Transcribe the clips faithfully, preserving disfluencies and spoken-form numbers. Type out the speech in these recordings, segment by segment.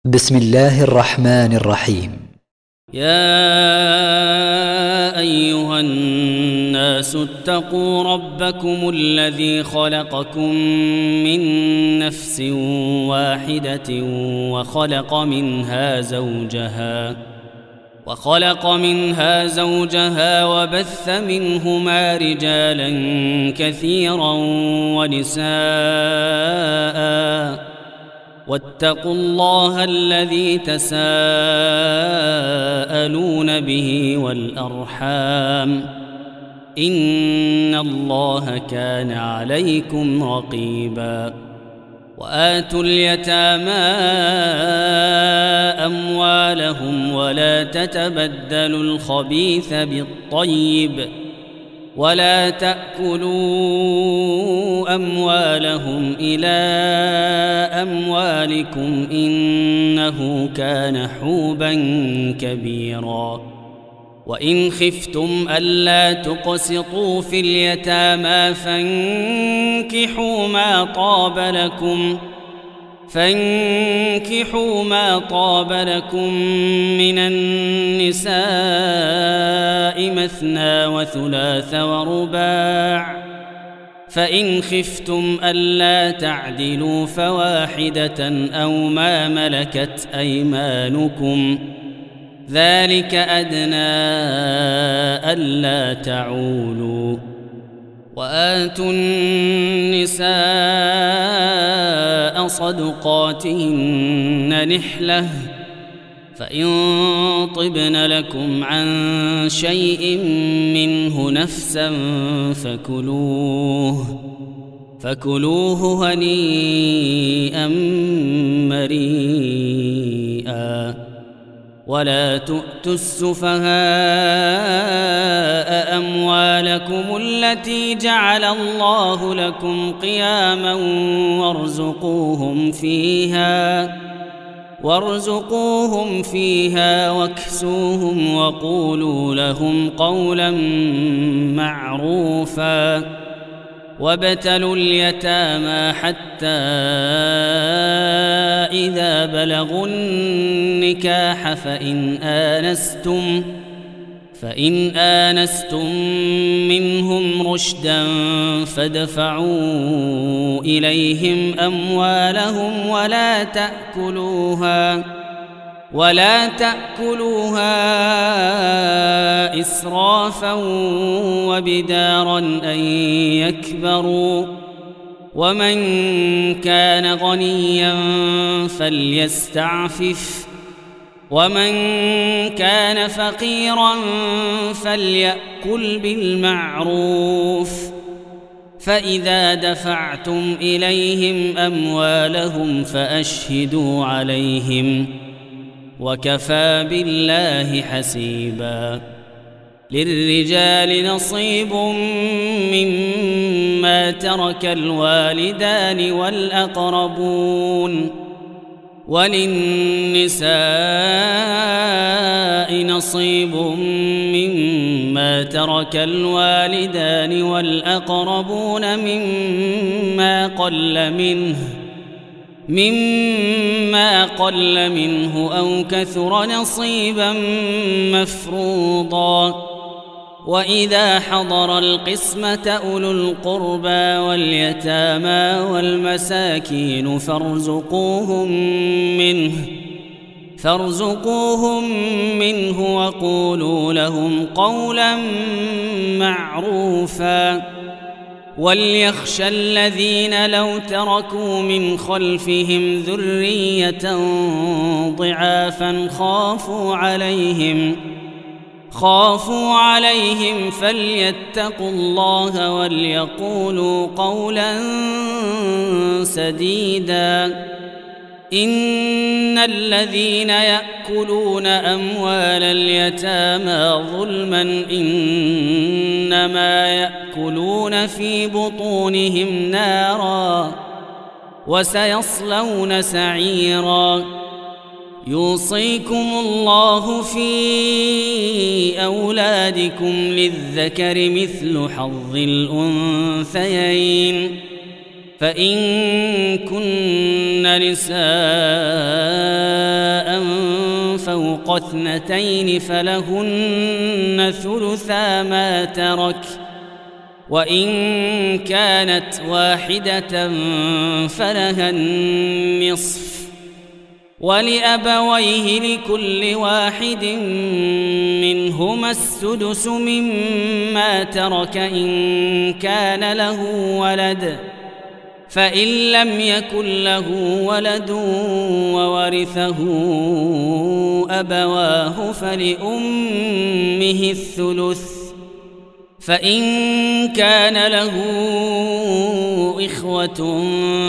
بسم الله الرحمن الرحيم. يا أيها الناس اتقوا ربكم الذي خلقكم من نفس واحدة وخلق منها زوجها وخلق منها زوجها وبث منهما رجالا كثيرا ونساء واتقوا الله الذي تساءلون به والأرحام إن الله كان عليكم رقيبا. وآتوا اليتامى أموالهم ولا تتبدلوا الخبيث بالطيب ولا تأكلوا أموالهم إلى أموالكم إنه كان حوبا كبيرا. وإن خفتم ألا تقسطوا في اليتامى فانكحوا ما طاب لكم فانكحوا ما طاب لكم من النساء مثنى وثلاث ورباع، فإن خفتم ألا تعدلوا فواحدة أو ما ملكت أيمانكم ذلك أدنى ألا تعولوا. وآتوا النساء صدقاتهن نحلة فإن طبن لكم عن شيء منه نفسا فكلوه فكلوه هنيئا مريئا. ولا تؤتوا السفهاء أموالكم التي جعل الله لكم قياما وارزقوهم فيها وارزقوهم فيها واكسوهم وقولوا لهم قولا معروفا. وابتلوا اليتامى حتى إذا بلغوا النكاح فإن آنستم فإن آنستم منهم رشدا فادفعوا إليهم أموالهم ولا تأكلوها ولا تأكلوها إسرافا وبدارا أن يكبروا. ومن كان غنيا فليستعفف ومن كان فقيرا فليأكل بالمعروف. فإذا دفعتم إليهم أموالهم فأشهدوا عليهم وكفى بالله حسيبا. للرجال نصيب مما ترك الوالدان والأقربون وللنساء نصيب مما ترك الوالدان والأقربون مما قل منه مما قل منه أو كثر نصيبا مفروضا. وإذا حضر القسمة أولو القربى واليتامى والمساكين فارزقوهم منه فارزقوهم منه وقولوا لهم قولا معروفا. وليخشى الذين لو تركوا من خلفهم ذرية ضعافا خافوا عليهم خافوا عليهم فليتقوا الله وليقولوا قولا سديدا. إن الذين يأكلون أموال اليتامى ظلما إنما يأكلون في بطونهم نارا وسيصلون سعيرا. يوصيكم الله في أولادكم للذكر مثل حظ الأنثيين فإن كن نساء فوق اثنتين فلهن ثلثا ما ترك، وإن كانت واحدة فلها النصف، ولأبويه لكل واحد منهما السدس مما ترك إن كان له ولد، فإن لم يكن له ولد وورثه أبواه فلأمه الثلث، فإن كان له إخوة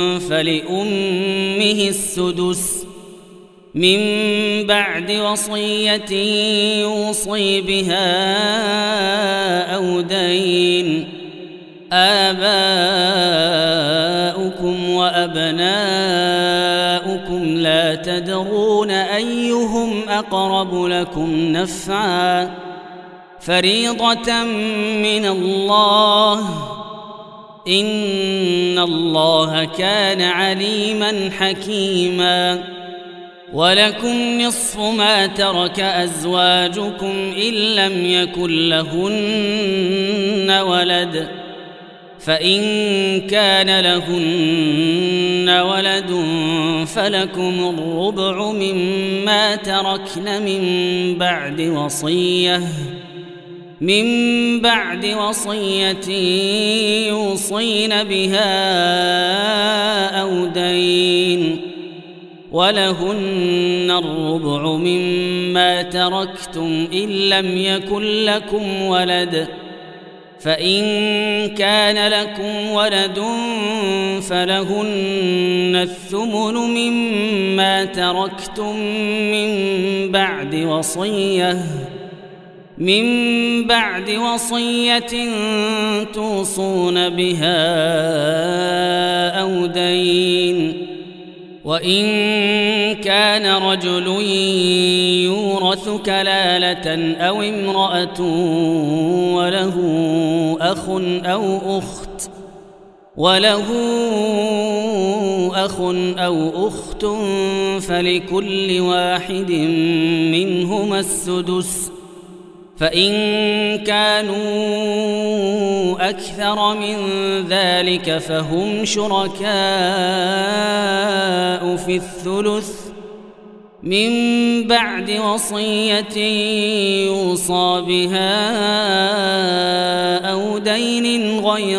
فلأمه السدس من بعد وصية يوصي بها أو دين. آباؤكم وأبناؤكم لا تدرون أيهم أقرب لكم نفعا، فريضة من الله، إن الله كان عليما حكيما. ولكم نصف ما ترك أزواجكم إن لم يكن لهن ولد، فإن كان لهن ولد فلكم الربع مما تركن من بعد وصية من بعد وصية يوصين بها أو دين، ولهن الربع مما تركتم إن لم يكن لكم ولد، فإن كان لكم ولد فلهن الثمن مما تركتم من بعد وصية من بعد وصية توصون بها أو دين. وإن كان رجل يورث كلالة أو امرأة وله أخ أو أخت وله أخ أو أخت فلكل واحد منهما السدس، فإن كانوا أكثر من ذلك فهم شركاء في الثلث من بعد وصية يوصى بها أو دين غير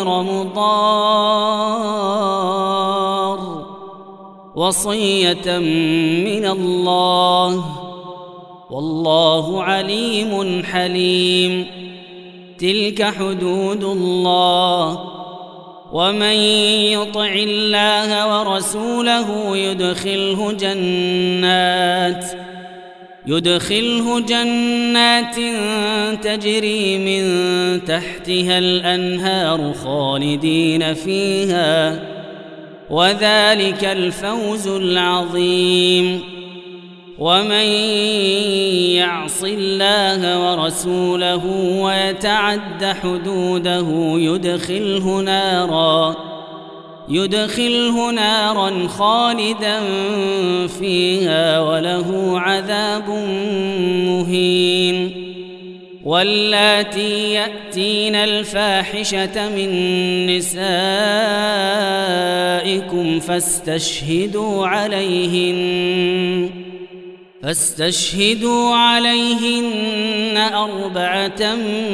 مضار، وصية من الله، والله عليم حليم. تلك حدود الله، ومن يطع الله ورسوله يدخله جنات يدخله جنات تجري من تحتها الأنهار خالدين فيها، وذلك الفوز العظيم. ومن يعص الله ورسوله ويتعد حدوده يدخله نارا يدخله نارا خالدا فيها وله عذاب مهين. واللاتي يأتين الفاحشة من نسائكم فاستشهدوا عليهن فاستشهدوا عليهن أربعة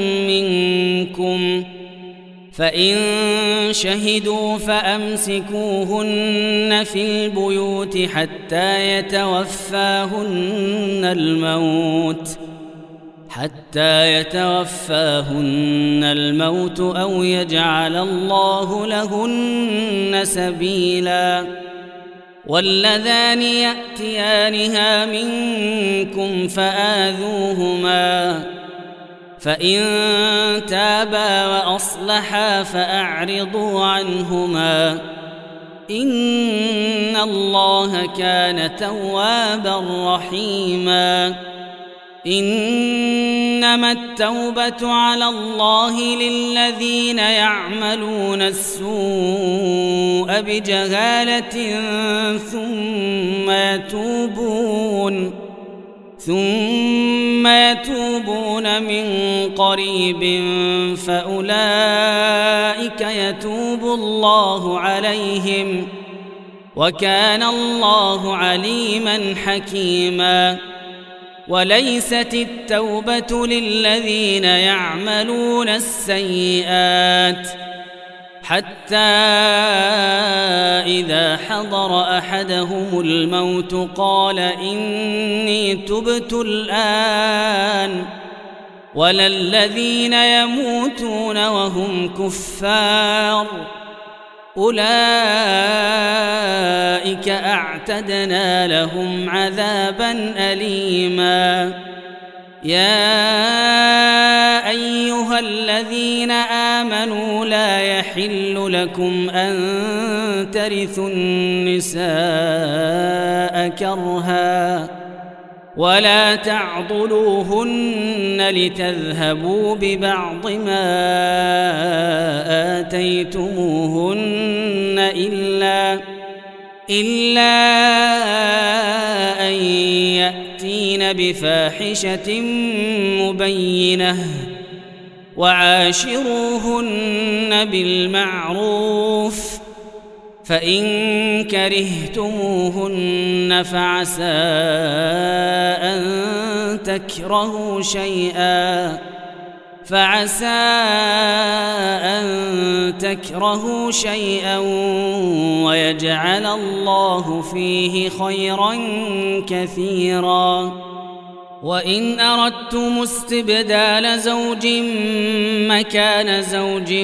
منكم، فإن شهدوا فأمسكوهن في البيوت حتى يتوفاهن الموت حتى يتوفاهن الموت أو يجعل الله لهن سبيلا. واللذان يأتيانها منكم فآذوهما، فإن تابا وأصلحا فأعرضوا عنهما، إن الله كان توابا رحيما. إنما التوبة على الله للذين يعملون السوء بجهالة ثم يتوبون ثم يتوبون من قريب فأولئك يتوب الله عليهم وكان الله عليما حكيما. وليست التوبة للذين يعملون السيئات حتى إذا حضر أحدهم الموت قال إني تبت الآن، ولا الذين يموتون وهم كفار أولئك أعتدنا لهم عذابا أليما. يا أيها الذين آمنوا لا يحل لكم أن ترثوا النساء كرها ولا تعضلوهن لتذهبوا ببعض ما آتيتموهن إلا إلا أن يأتين بفاحشة مبينة وعاشروهن بالمعروف، فإن كرهتموهن فعسى أن تكرهوا شيئا فعسى أن تكرهوا شيئا ويجعل الله فيه خيرا كثيرا. وإن أردتم استبدال زوج مكان زوج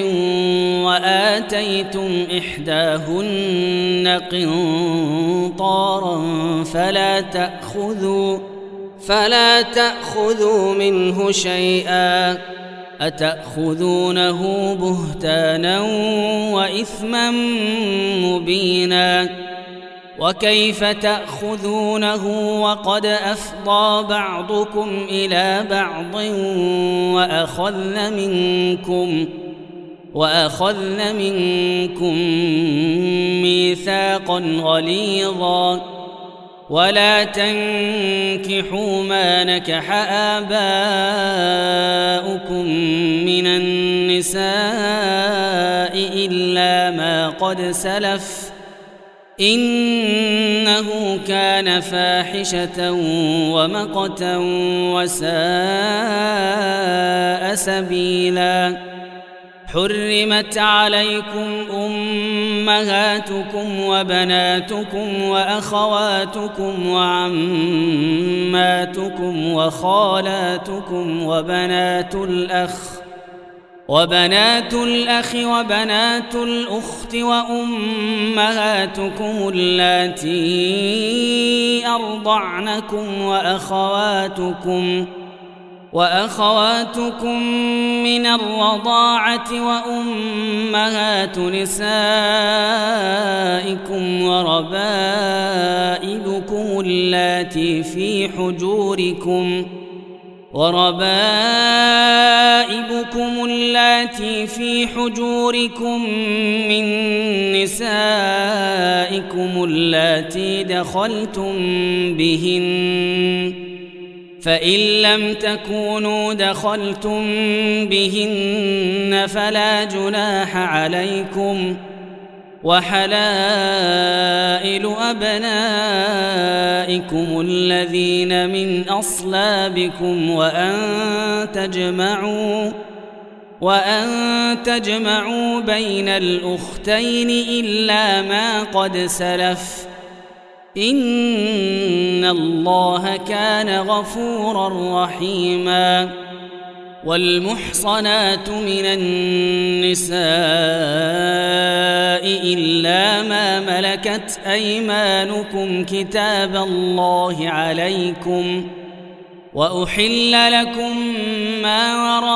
وآتيتم إحداهن قنطارا فلا تأخذوا فلا تأخذوا منه شيئا أتأخذونه بهتانا وإثما مبينا. وكيف تأخذونه وقد أفضى بعضكم إلى بعض وأخذن منكم وأخذن منكم ميثاقا غليظا. ولا تنكحوا ما نكح آباؤكم من النساء إلا ما قد سلف إنه كان فاحشة ومقتا وساء سبيلا. حرمت عليكم أمهاتكم وبناتكم وأخواتكم وعماتكم وخالاتكم وبنات الأخ وبنات الأخ وبنات الأخت وأمهاتكم اللاتي أرضعنكم وأخواتكم وأخواتكم من الرضاعة وأمهات نسائكم وربائبكم اللاتي في حجوركم وربائبكم اللاتي في حجوركم من نسائكم اللاتي دخلتم بهن، فإن لم تكونوا دخلتم بهن فلا جناح عليكم. وحلائل أبنائكم الذين من أصلابكم وأن تجمعوا وأن تجمعوا بين الأختين إلا ما قد سلف إن الله كان غفورا رحيما. والمحصنات من النساء إلا ما ملكت أيمانكم كتاب الله عليكم، وأحل لكم ما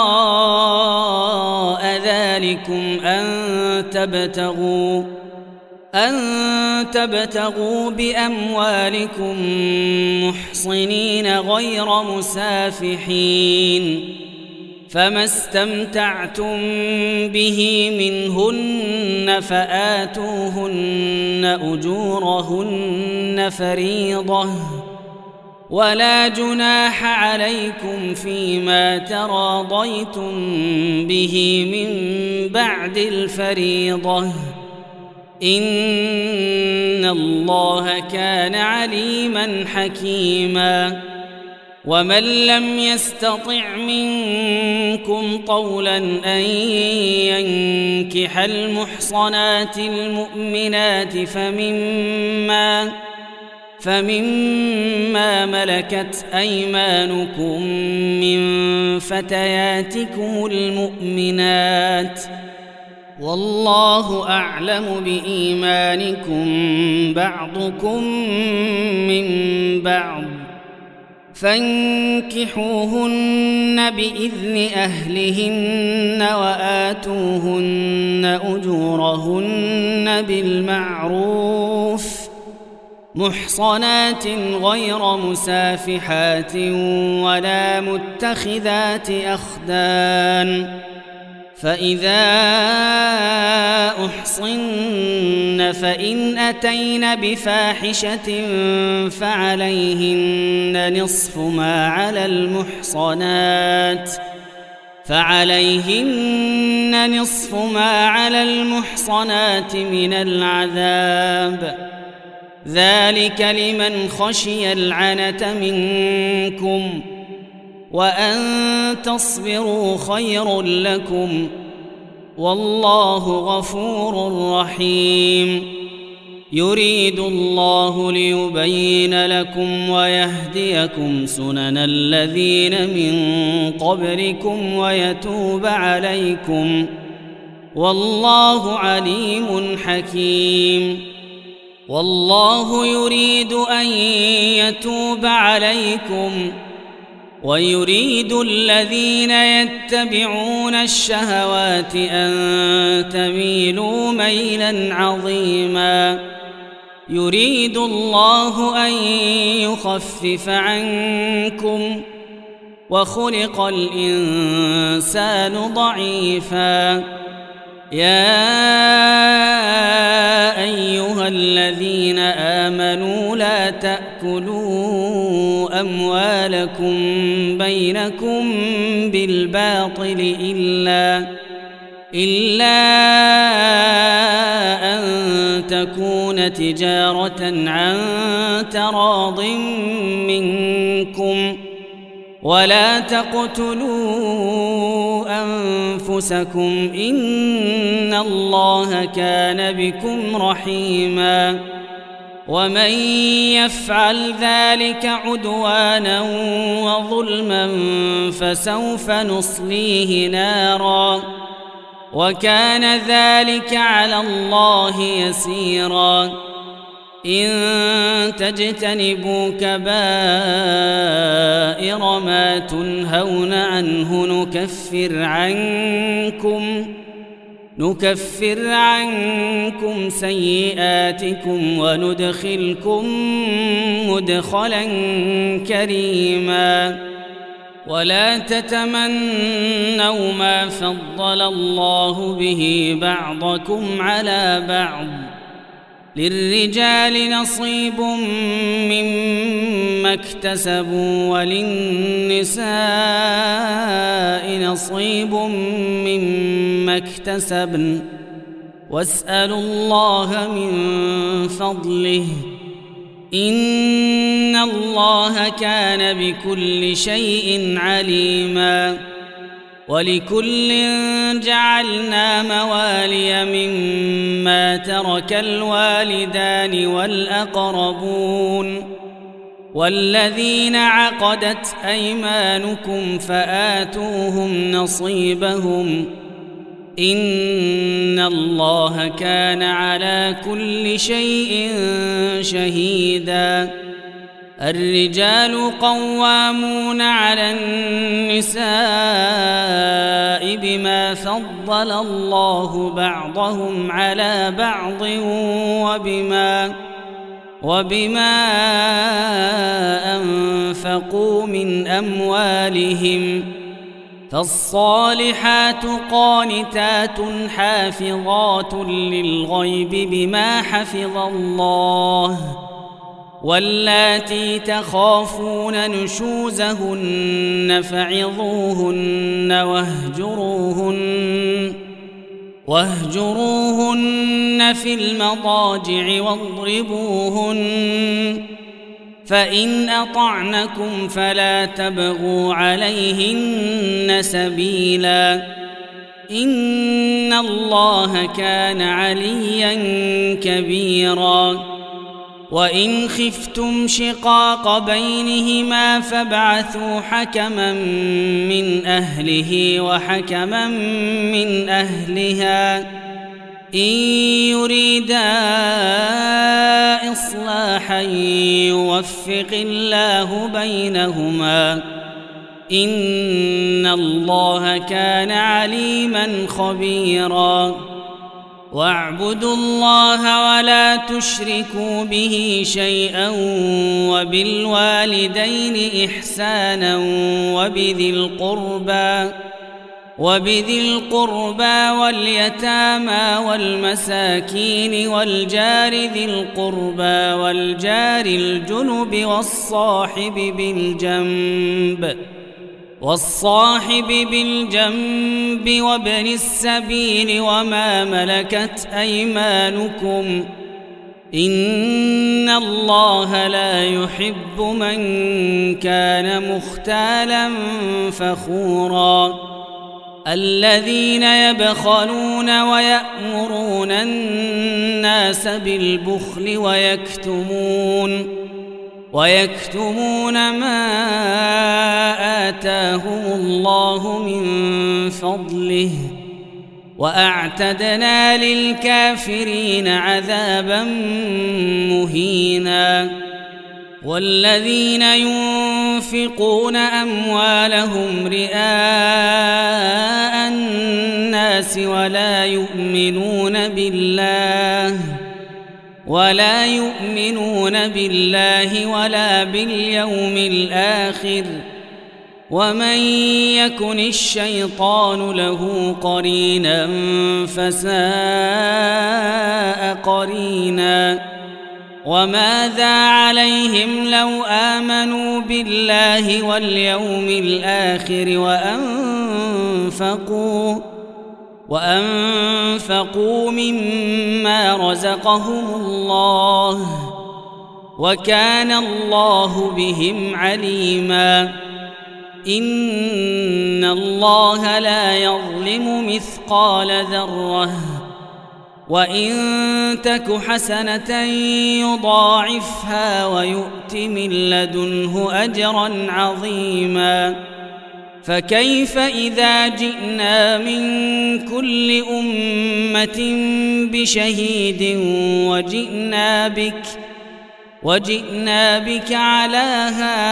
وراء ذلكم أن تبتغوا أن تبتغوا بأموالكم محصنين غير مسافحين، فما استمتعتم به منهن فآتوهن أجورهن فريضة، ولا جناح عليكم فيما تراضيتم به من بعد الفريضة إن الله كان عليما حكيما ومن لم يستطع منكم طولا أن ينكح المحصنات المؤمنات فمما فمما ملكت أيمانكم من فتياتكم المؤمنات والله أعلم بإيمانكم بعضكم من بعض فانكحوهن بإذن أهلهن وآتوهن أجورهن بالمعروف محصنات غير مسافحات ولا متخذات أخدان فإذا أحصن فإن أتين بفاحشة فعليهن نصف ما على المحصنات فعليهن نصف ما على المحصنات من العذاب ذلك لمن خشي العنة منكم وأن تصبروا خير لكم والله غفور رحيم يريد الله ليبين لكم ويهديكم سنن الذين من قبلكم ويتوب عليكم والله عليم حكيم والله يريد أن يتوب عليكم ويريد الذين يتبعون الشهوات أن تميلوا ميلا عظيما يريد الله أن يخفف عنكم وخلق الإنسان ضعيفا يا أيها الذين آمنوا لا تأكلوا أموالكم بينكم بالباطل إلا إلا أن تكون تجارة عن تراض منكم ولا تقتلوا أنفسكم إن الله كان بكم رحيما ومن يفعل ذلك عدوانا وظلما فسوف نصليه نارا وكان ذلك على الله يسيرا إن تجتنبوا كبائر ما تنهون عنه نكفر عنكم نكفر عنكم سيئاتكم وندخلكم مدخلا كريما ولا تتمنوا ما فضل الله به بعضكم على بعض للرجال نصيب مما اكتسبوا وللنساء نصيب مما اكتسبن واسألوا الله من فضله إن الله كان بكل شيء عليما ولكل جعلنا موالي مما ترك الوالدان والأقربون والذين عقدت أيمانكم فآتوهم نصيبهم إن الله كان على كل شيء شهيدا الرجال قوامون على النساء بما فضل الله بعضهم على بعض وبما وبما أنفقوا من أموالهم فالصالحات قانتات حافظات للغيب بما حفظ الله واللاتي تخافون نشوزهن فعظوهن واهجروهن واهجروهن في المضاجع واضربوهن فإن أطعنكم فلا تبغوا عليهن سبيلا إن الله كان عليا كبيرا وإن خفتم شقاق بينهما فابعثوا حكما من أهله وحكما من أهلها إن يريدا إصلاحا يوفق الله بينهما إن الله كان عليما خبيرا واعبدوا الله ولا تشركوا به شيئا وبالوالدين إحسانا وبذي القربى وبذي القربى واليتامى والمساكين والجار ذي القربى والجار الجنب والصاحب بالجنب والصاحب بالجنب وابن السبيل وما ملكت أيمانكم إن الله لا يحب من كان مختالا فخورا الذين يبخلون ويأمرون الناس بالبخل ويكتمون ويكتمون ما آتاهم الله من فضله وأعتدنا للكافرين عذابا مهينا والذين ينفقون أموالهم رئاء الناس ولا يؤمنون بالله ولا يؤمنون بالله ولا باليوم الآخر ومن يكن الشيطان له قرينا فساء قرينا وماذا عليهم لو آمنوا بالله واليوم الآخر وأنفقوا وأنفقوا مما رزقهم الله وكان الله بهم عليما إن الله لا يظلم مثقال ذرة وإن تك حسنة يضاعفها ويؤت من لدنه أجرا عظيما فكيف إذا جئنا من كل أمة بشهيد وجئنا بك وجئنا بك على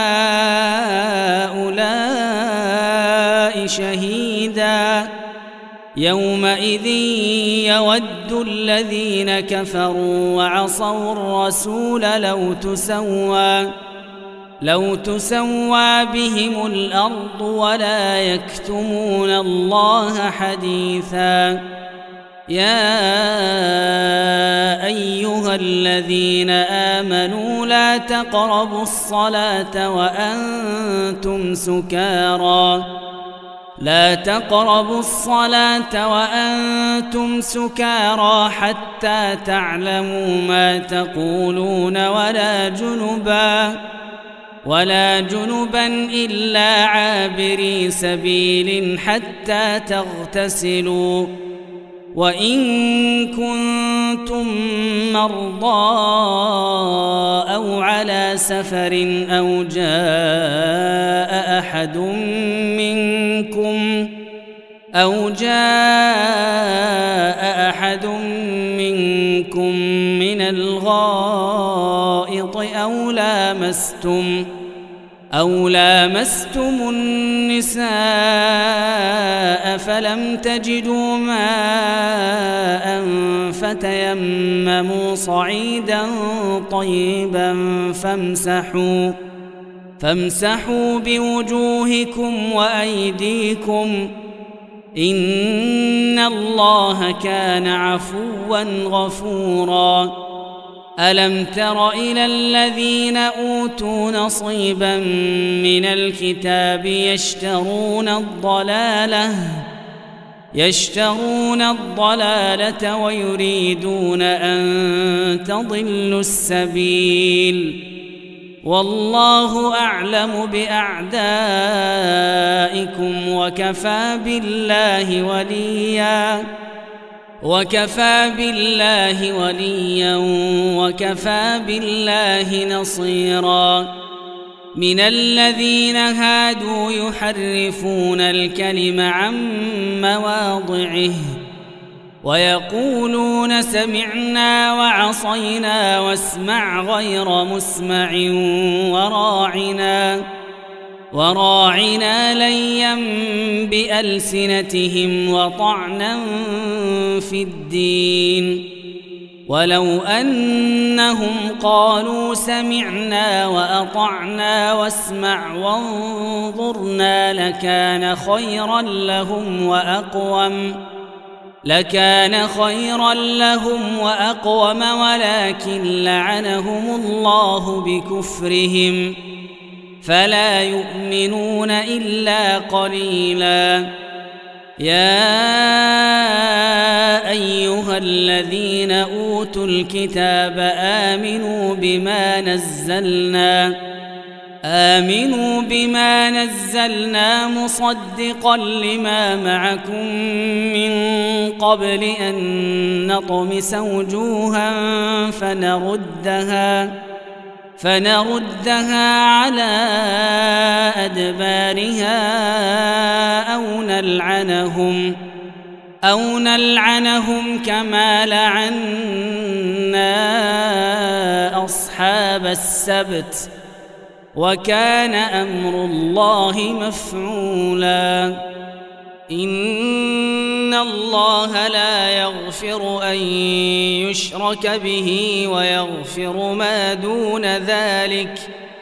هؤلاء شهيدا يومئذ يود الذين كفروا وعصوا الرسول لو تسوى لو تسوى بهم الأرض ولا يكتمون الله حديثا يا أيها الذين آمنوا لا تقربوا الصلاة وأنتم سكارى لا تقربوا الصلاة وأنتم سكارى حتى تعلموا ما تقولون ولا جنبا ولا جنبا إلا عابري سبيل حتى تغتسلوا وإن كنتم مرضى أو على سفر أو جاء أحد منكم أو جاء أحد منكم من الغائط أو لامستم أو لامستم النساء فلم تجدوا ماء فتيمموا صعيدا طيبا فامسحوا فامسحوا بوجوهكم وأيديكم إن الله كان عفوا غفورا ألم تر إلى الذين أوتوا نصيبا من الكتاب يشترون الضلالة يشترون الضلالة ويريدون أن تضلوا السبيل والله أعلم بأعدائكم وكفى بالله وليا وكفى بالله وليا وكفى بالله نصيرا من الذين هادوا يحرفون الكلم عن مواضعه ويقولون سمعنا وعصينا واسمع غير مسمع وراعنا وراعنا ليا بألسنتهم وطعنا في الدين ولو أنهم قالوا سمعنا وأطعنا واسمع وانظرنا لكان خيرا لهم وأقوم لكان خيرا لهم وأقوم ولكن لعنهم الله بكفرهم فلا يؤمنون إلا قليلا يا أيها الذين أوتوا الكتاب آمنوا بما نزلنا آمنوا بما نزلنا مصدقا لما معكم من قبل أن نطمس وجوها فنردها فنردها على أدبارها أو نلعنهم أو نلعنهم كما لعنا أصحاب السبت وكان أمر الله مفعولا إن الله لا يغفر أن يشرك به ويغفر ما دون ذلك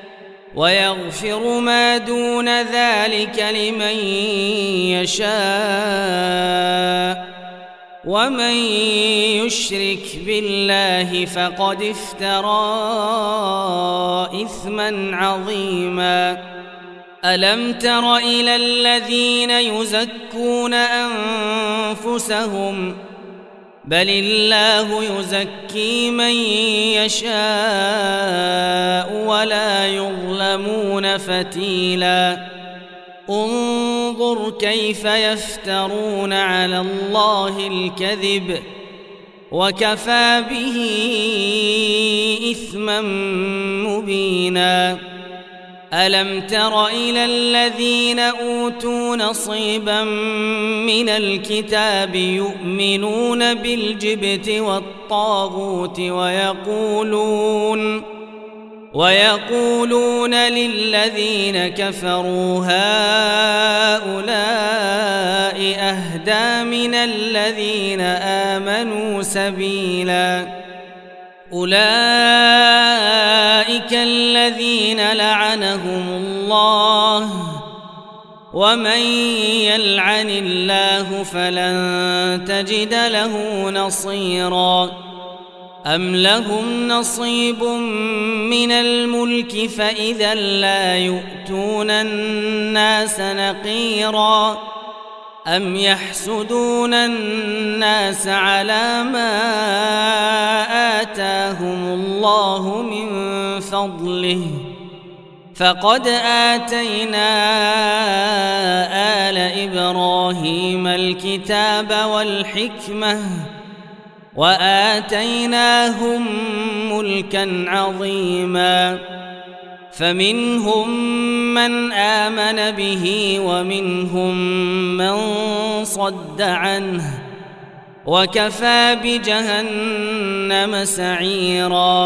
ويغفر ما دون ذلك لمن يشاء ومن يشرك بالله فقد افترى إثما عظيما ألم تر إلى الذين يزكون أنفسهم بل الله يزكي من يشاء ولا يظلمون فتيلا انظر كيف يفترون على الله الكذب وكفى به إثما مبينا ألم تر إلى الذين أوتوا نصيبا من الكتاب يؤمنون بالجبت والطاغوت ويقولون ويقولون للذين كفروا هؤلاء أهدى من الذين آمنوا سبيلا أولئك الذين لعنهم الله ومن يلعن الله فلن تجد له نصيرا أم لهم نصيب من الملك فإذا لا يؤتون الناس نقيرا أم يحسدون الناس على ما آتاهم الله من فضله فقد آتينا آل إبراهيم الكتاب والحكمة وآتيناهم ملكا عظيما فمنهم من آمن به ومنهم من صد عنه وكفى بجهنم سعيرا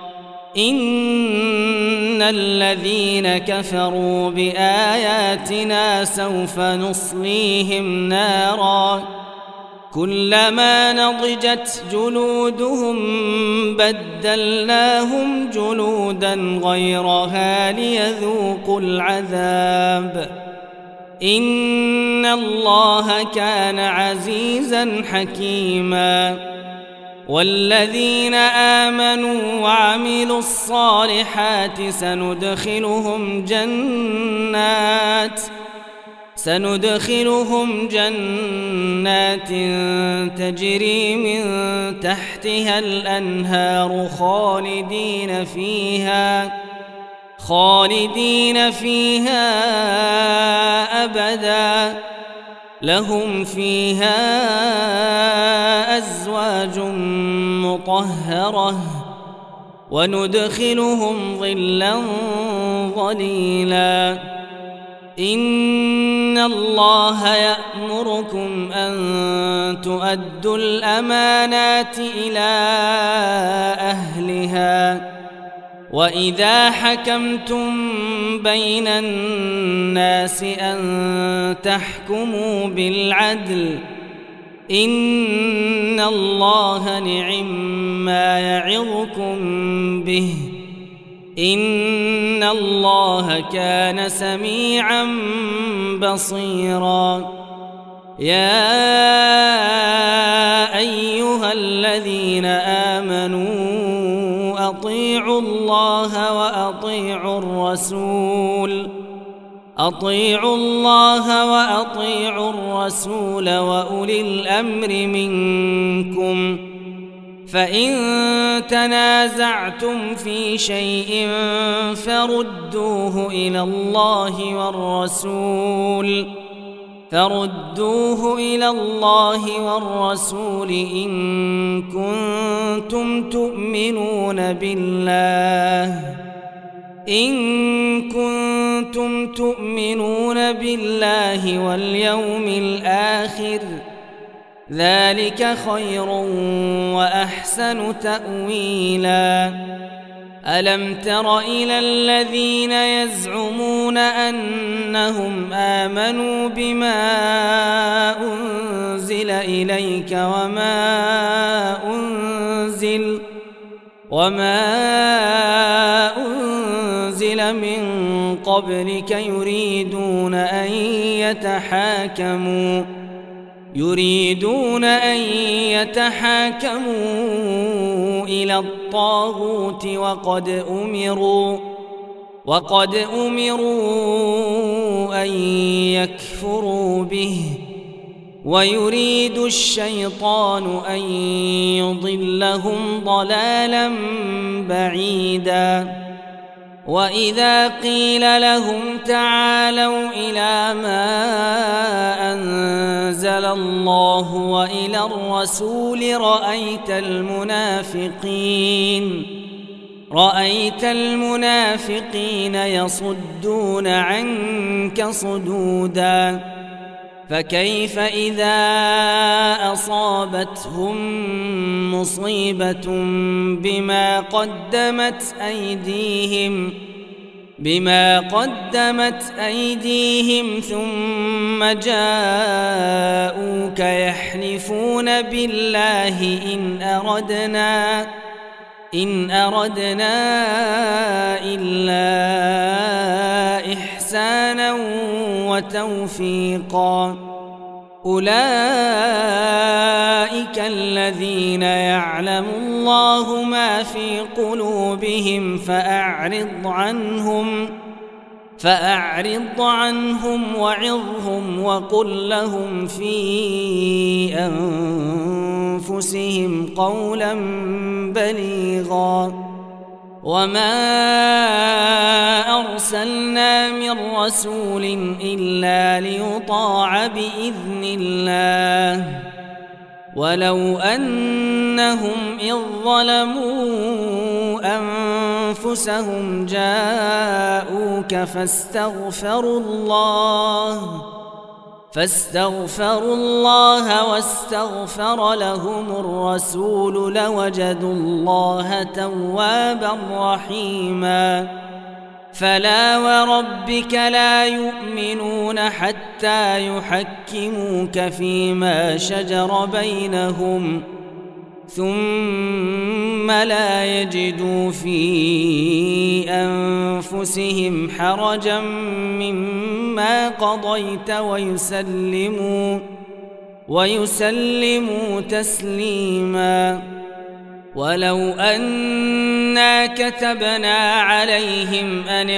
إن الذين كفروا بآياتنا سوف نصليهم نارا كلما نضجت جلودهم بدلناهم جلودا غيرها ليذوقوا العذاب إن الله كان عزيزا حكيما والذين آمنوا وعملوا الصالحات سندخلهم جنات سندخلهم جنات تجري من تحتها الأنهار خالدين فيها خالدين فيها أبدا لهم فيها أزواج مطهرة وندخلهم ظلا ظليلا إن الله يأمركم أن تؤدوا الأمانات إلى أهلها وإذا حكمتم بين الناس أن تحكموا بالعدل إن الله نعما يعظكم به إن الله كان سميعا بصيرا يا أيها الذين آمنوا أطيعوا الله وأطيعوا الرسول أطيعوا الله وأطيعوا الرسول وأولي الأمر منكم فإن تنازعتم في شيء فردوه إلى الله والرسول فردوه إلى الله والرسول إن كنتم تؤمنون بالله إن كنتم تؤمنون بالله واليوم الآخر ذلك خير وأحسن تأويلا ألم تر إلى الذين يزعمون أنهم آمنوا بما أنزل إليك وما أنزل وما أنزل من قبلك يريدون أن يتحاكموا يريدون أن يتحاكموا إلى الطاغوت وقد أمروا وقد أمروا أن يكفروا به ويريد الشيطان أن يضلهم ضلالا بعيدا وإذا قيل لهم تعالوا إلى ما أنزل الله وإلى الرسول رأيت المنافقين رأيت المنافقين يصدون عنك صدودا فكيف إذا أصابتهم مصيبة بما قدمت أيديهم بما قدمت أيديهم ثم جاءوك يحلفون بالله إن أردنا إن أردنا إلا إحسانا وتوفيقا أولئك الذين يعلم الله ما في قلوبهم فأعرض عنهم فأعرض عنهم وعظهم وقل لهم في أنفسهم قولا بليغا وما أرسلنا من رسول إلا ليطاع بإذن الله ولو أنهم إذ ظلموا أنفسهم جاءوك فاستغفروا الله فاستغفروا الله واستغفر لهم الرسول لوجدوا الله توابا رحيما فلا وربك لا يؤمنون حتى يحكموك فيما شجر بينهم ثم لا يجدوا في أنفسهم حرجا مما قضيت ويسلموا ويسلموا تسليما ولو أنا كتبنا عليهم أن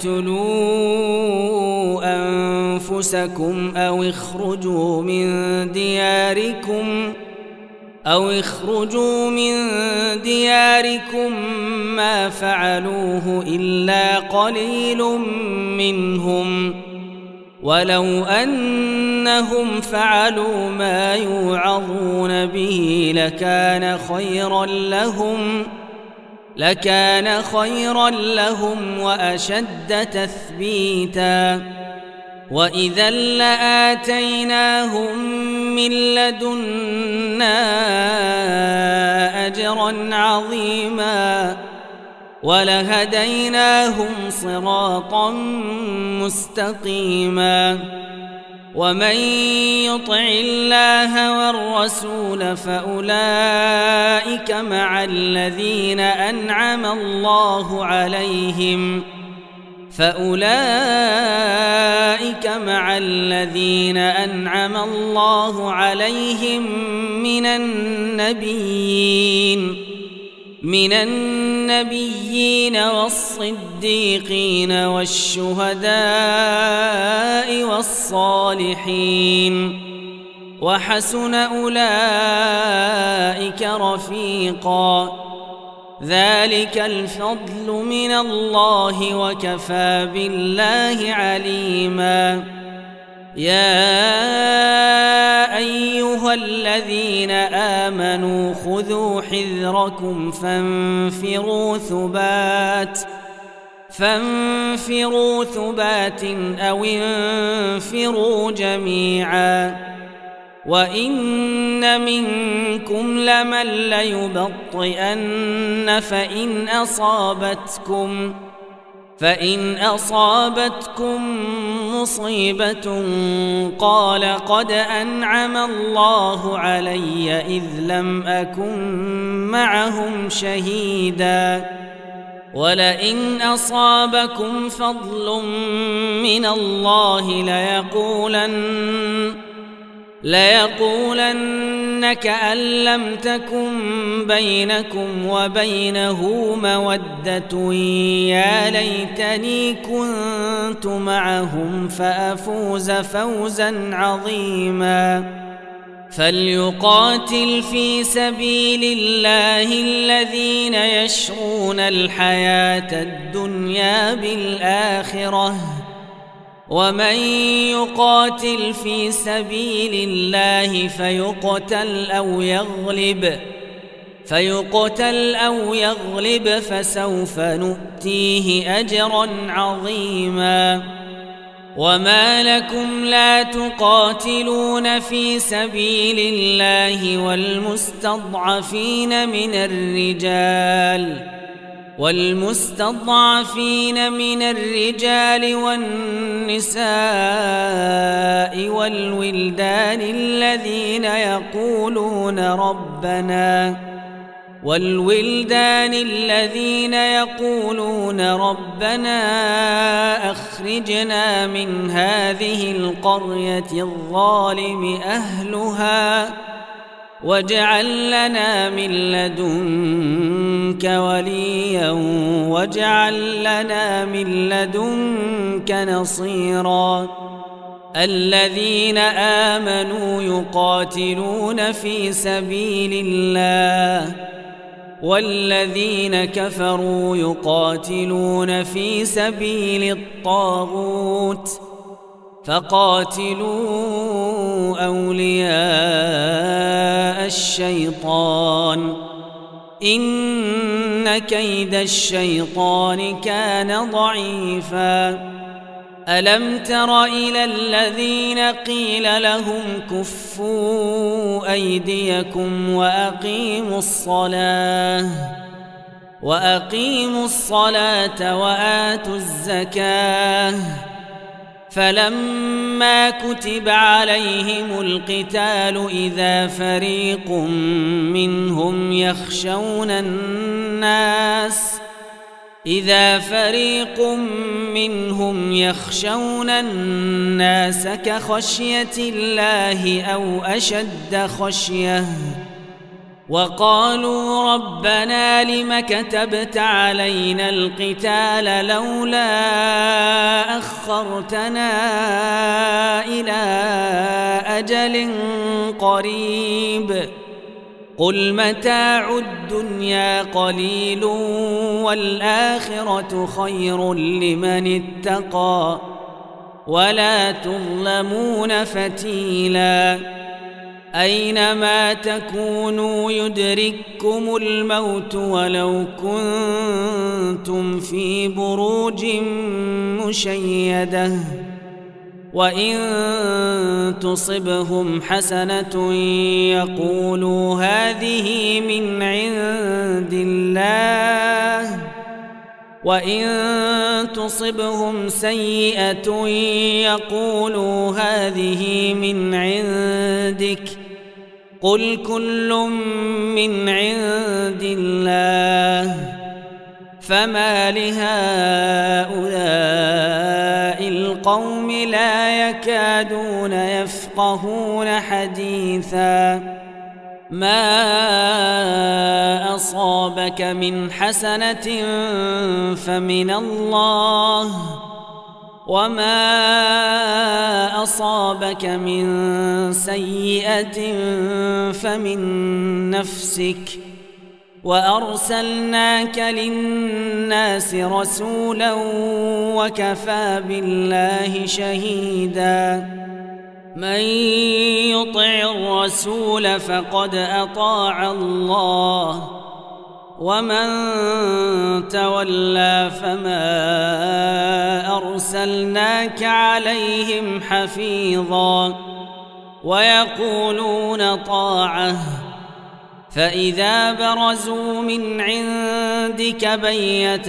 اقتلوا أنفسكم أو اخرجوا من دياركم أو اخرجوا من دياركم ما فعلوه إلا قليل منهم ولو أنهم فعلوا ما يوعظون به لكان خيرا لهم لكان خيرا لهم وأشد تثبيتا وإذا لآتيناهم من لدنا أجرا عظيما ولهديناهم صراطا مستقيما ومن يطع الله والرسول فأولئك مع الذين أنعم الله عليهم فأولئك مع الذين أنعم الله عليهم من النبيين من النبيين والصديقين والشهداء والصالحين وحسن أولئك رفيقا ذلك الفضل من الله وكفى بالله عليما يا أيها الذين آمنوا خذوا حذركم فانفروا ثبات فانفروا ثبات أو انفروا جميعا وإن منكم لمن ليبطئن فإن أصابتكم فإن أصابتكم مصيبة قال قد أنعم الله علي إذ لم أكن معهم شهيدا ولئن أصابكم فضل من الله ليقولن ليقولن كأن لم تكن بينكم وبينه مودة يا ليتني كنت معهم فأفوز فوزا عظيما فليقاتل في سبيل الله الذين يشرون الحياة الدنيا بالآخرة ومن يقاتل في سبيل الله فيقتل أو يغلب فيقتل أو يغلب فسوف نؤتيه أجرا عظيما وما لكم لا تقاتلون في سبيل الله والمستضعفين من الرجال والمستضعفين من الرجال والنساء والولدان الذين يقولون ربنا والولدان الذين يقولون ربنا أخرجنا من هذه القرية الظالم أهلها واجعل لنا من لدنك وليا واجعل لنا من لدنك نصيرا الذين آمنوا يقاتلون في سبيل الله والذين كفروا يقاتلون في سبيل الطاغوت فقاتلوا أولياء الشيطان إن كيد الشيطان كان ضعيفا ألم تر إلى الذين قيل لهم كفوا أيديكم وأقيموا الصلاة وأقيموا الصلاة وآتوا الزكاة فلما كتب عليهم القتال إذا فريق منهم يخشون الناس إذا فريق منهم يخشون الناس كخشية الله أو أشد خشية وقالوا ربنا لم كتبت علينا القتال لولا أخرتنا إلى أجل قريب قل متاع الدنيا قليل والآخرة خير لمن اتقى ولا تظلمون فتيلا أينما تكونوا يدرككم الموت ولو كنتم في بروج مشيدة وإن تصبهم حسنة يقولوا هذه من عند الله وإن تصبهم سيئة يقولوا هذه من عندك قل كل من عند الله فما لهؤلاء القوم لا يكادون يفقهون حديثا ما أصابك من حسنة فمن الله وما أصابك من سيئة فمن نفسك وأرسلناك للناس رسولا وكفى بالله شهيدا من يطع الرسول فقد أطاع الله ومن تولى فما أرسلناك عليهم حفيظا ويقولون طاعة فإذا برزوا من عندك بيت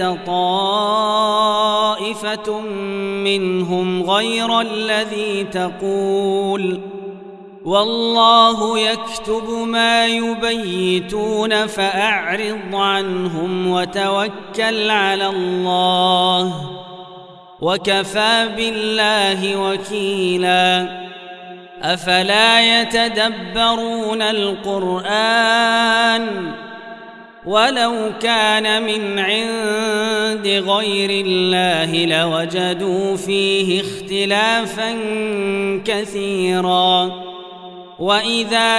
طائفة منهم غير الذي تقول والله يكتب ما يبيتون فأعرض عنهم وتوكل على الله وكفى بالله وكيلا أفلا يتدبرون القرآن ولو كان من عند غير الله لوجدوا فيه اختلافا كثيرا وإذا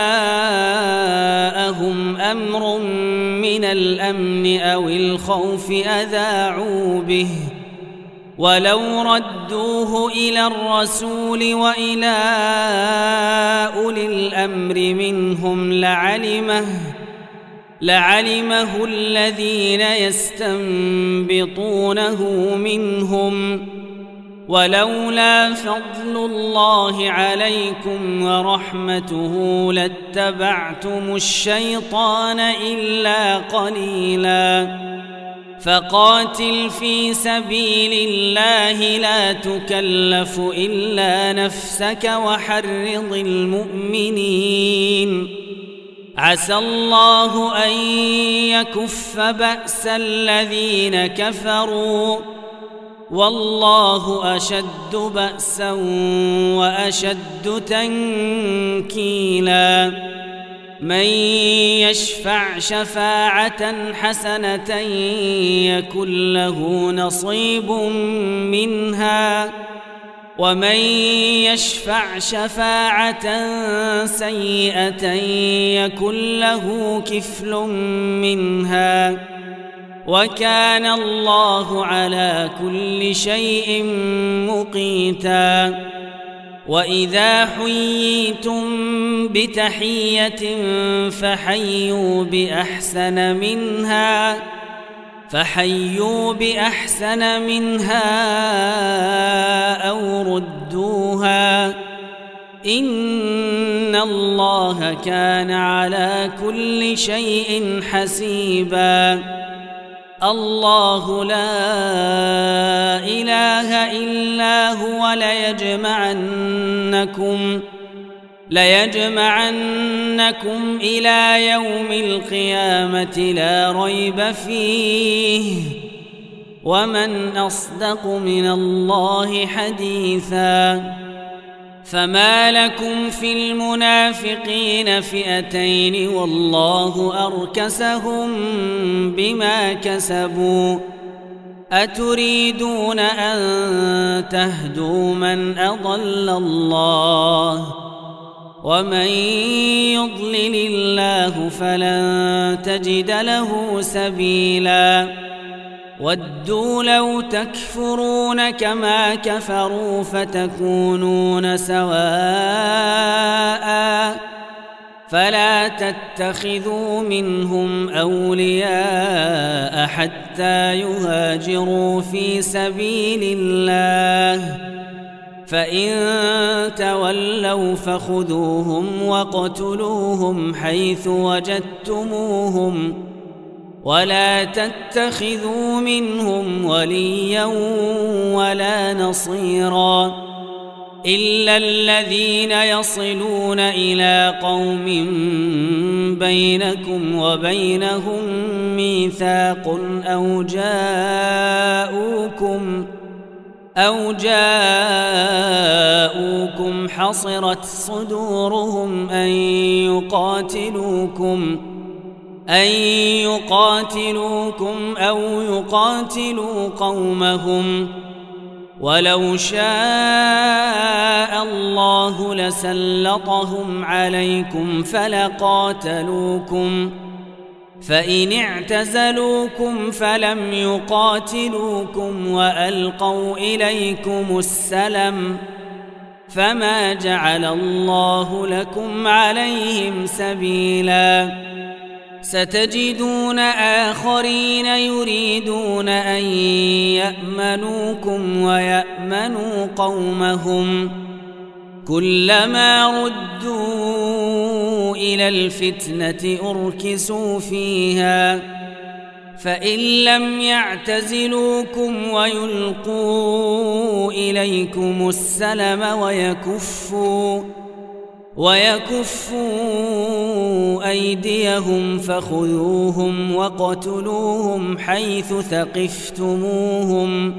جاءهم أمر من الأمن أو الخوف أذاعوا به ولو ردوه إلى الرسول وإلى أولي الأمر منهم لعلمه لعلمه الذين يستنبطونه منهم ولولا فضل الله عليكم ورحمته لاتبعتم الشيطان إلا قليلا فقاتل في سبيل الله لا تكلف إلا نفسك وحرض المؤمنين عسى الله أن يكف بأس الذين كفروا والله أشد بأسا وأشد تنكيلا من يشفع شفاعة حسنة يكن له نصيب منها ومن يشفع شفاعة سيئة يكن له كفل منها وكان الله على كل شيء مقيتا وإذا حييتم بتحية فحيوا بأحسن منها فحيوا بأحسن منها أو ردوها إن الله كان على كل شيء حسيبا الله لا إله إلا هو ليجمعنكم ليجمعنكم إلى يوم القيامة لا ريب فيه ومن أصدق من الله حديثا فما لكم في المنافقين فئتين والله أركسهم بما كسبوا أتريدون أن تهدوا من أضل الله ومن يضلل الله فلن تجد له سبيلا ودوا لو تكفرون كما كفروا فتكونون سواء فلا تتخذوا منهم أولياء حتى يهاجروا في سبيل الله فإن تولوا فخذوهم واقتلوهم حيث وجدتموهم ولا تتخذوا منهم وليا ولا نصيرا إلا الذين يصلون إلى قوم بينكم وبينهم ميثاق أو جاءوكم أو جاءوكم حصرت صدورهم أن يقاتلوكم أن يقاتلوكم أو يقاتلوا قومهم ولو شاء الله لسلطهم عليكم فلقاتلوكم فإن اعتزلوكم فلم يقاتلوكم وألقوا إليكم السلم فما جعل الله لكم عليهم سبيلا ستجدون آخرين يريدون أن يأمنوكم ويأمنوا قومهم كلما ردوا إلى الفتنة أركسوا فيها فإن لم يعتزلوكم ويلقوا إليكم السلم ويكفوا ويكفوا أيديهم فخذوهم واقتلوهم حيث ثقفتموهم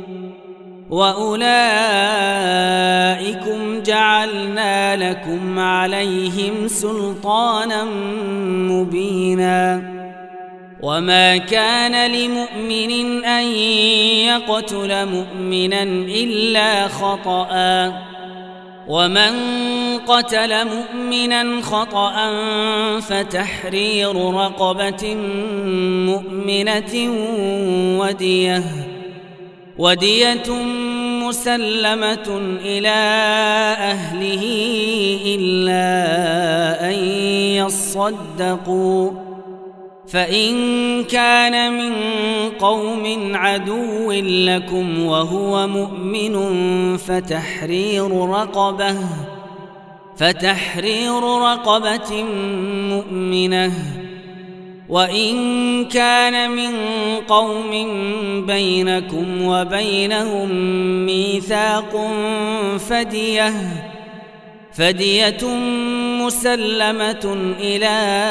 وأولئكم جعلنا لكم عليهم سلطانا مبينا وما كان لمؤمن أن يقتل مؤمنا إلا خطأ ومن قتل مؤمنا خطأ فتحرير رقبة مؤمنة ودية ودية مسلمة إلى أهله إلا أن يصدقوا فإن كان من قوم عدو لكم وهو مؤمن فتحرير رقبة فتحرير رقبة مؤمنة وإن كان من قوم بينكم وبينهم ميثاق فدية فدية مسلمة إلى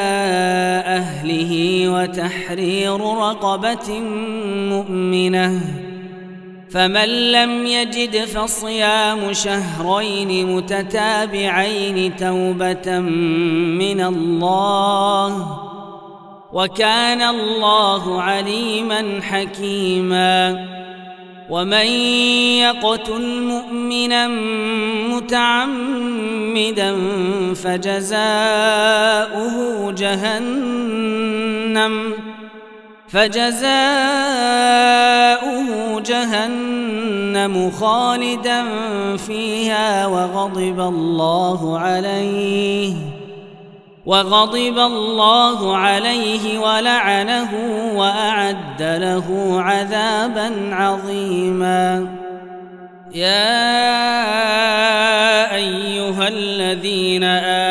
أهله وتحرير رقبة مؤمنة فمن لم يجد فصيام شهرين متتابعين توبة من الله وكان الله عليما حكيما ومن يقتل مؤمنا متعمدا فجزاؤه جهنم فجزاؤه جهنم خالدا فيها وغضب الله عليه وغضب الله عليه ولعنه وأعد له عذابا عظيما يا أيها الذين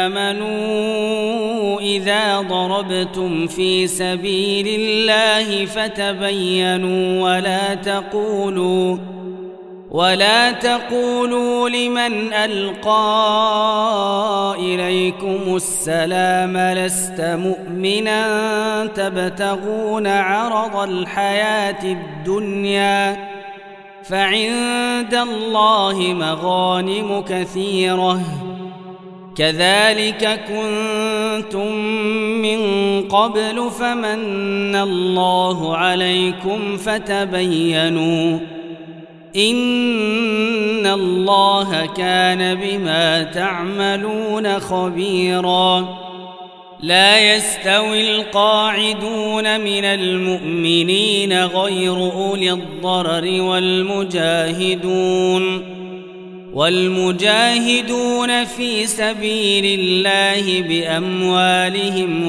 آمنوا إذا ضربتم في سبيل الله فتبينوا ولا تقولوا ولا تقولوا لمن ألقى إليكم السلام لست مؤمنا تبتغون عرض الحياة الدنيا فعند الله مغانم كثيرة كذلك كنتم من قبل فمن الله عليكم فتبينوا إن الله كان بما تعملون خبيرا لا يستوي القاعدون من المؤمنين غير أولي الضرر والمجاهدون والمجاهدون في سبيل الله بأموالهم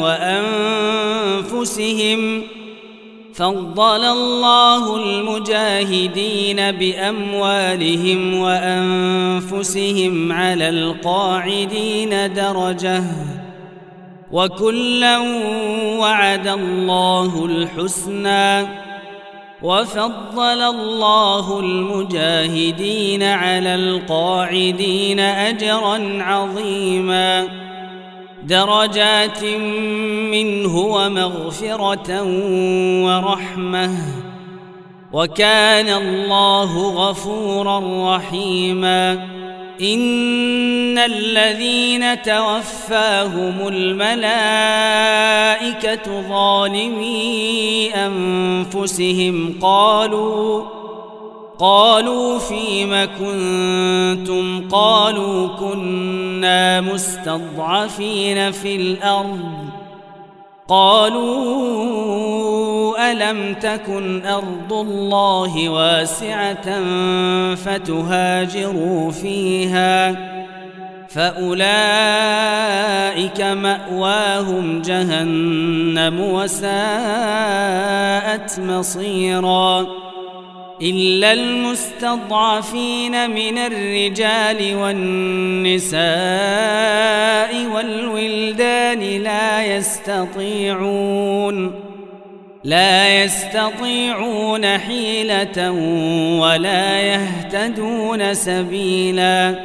وأنفسهم فضل الله المجاهدين بأموالهم وأنفسهم على القاعدين درجة وكلا وعد الله الحسنى وفضل الله المجاهدين على القاعدين أجرا عظيما درجات منه ومغفرة ورحمة وكان الله غفورا رحيما إن الذين توفاهم الملائكة ظالمي أنفسهم قالوا قالوا فيم كنتم قالوا كنا مستضعفين في الأرض قالوا ألم تكن أرض الله واسعة فتهاجروا فيها فأولئك مأواهم جهنم وساءت مصيرا إلا المستضعفين من الرجال والنساء والولدان لا يستطيعون لا يستطيعون حيلة ولا يهتدون سبيلا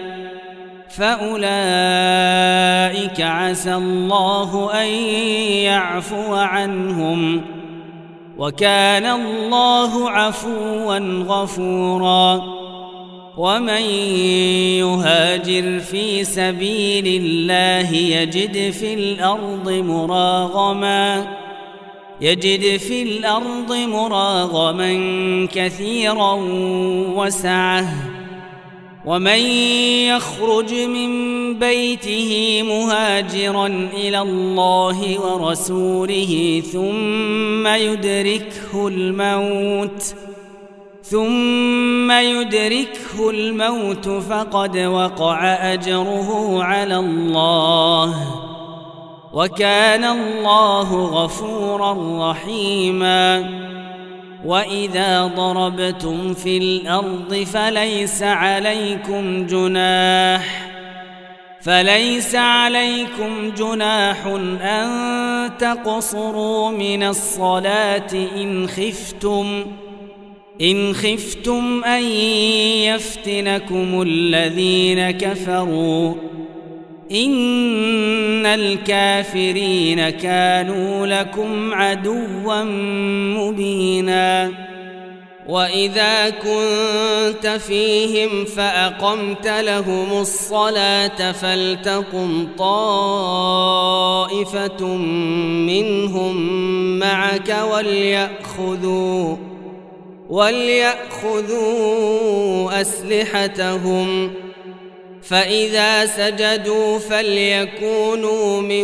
فأولئك عسى الله أن يعفو عنهم وكان الله عفوا غفورا ومن يهاجر في سبيل الله يجد في الأرض مراغما يجد في الأرض مراغما كثيرا وسعة ومن يخرج من بيته مهاجرا إلى الله ورسوله ثم يدركه الموت ثم يدركه الموت فقد وقع أجره على الله وكان الله غفورا رحيما وإذا ضربتم في الأرض فليس عليكم جناح فليس عليكم جناح أن تقصروا من الصلاة إن خفتم إن خفتم أن يفتنكم الذين كفروا إن الكافرين كانوا لكم عدوا مبينا وإذا كنت فيهم فأقمت لهم الصلاة فلتقم طائفة منهم معك وليأخذوا وليأخذوا أسلحتهم فإذا سجدوا فليكونوا من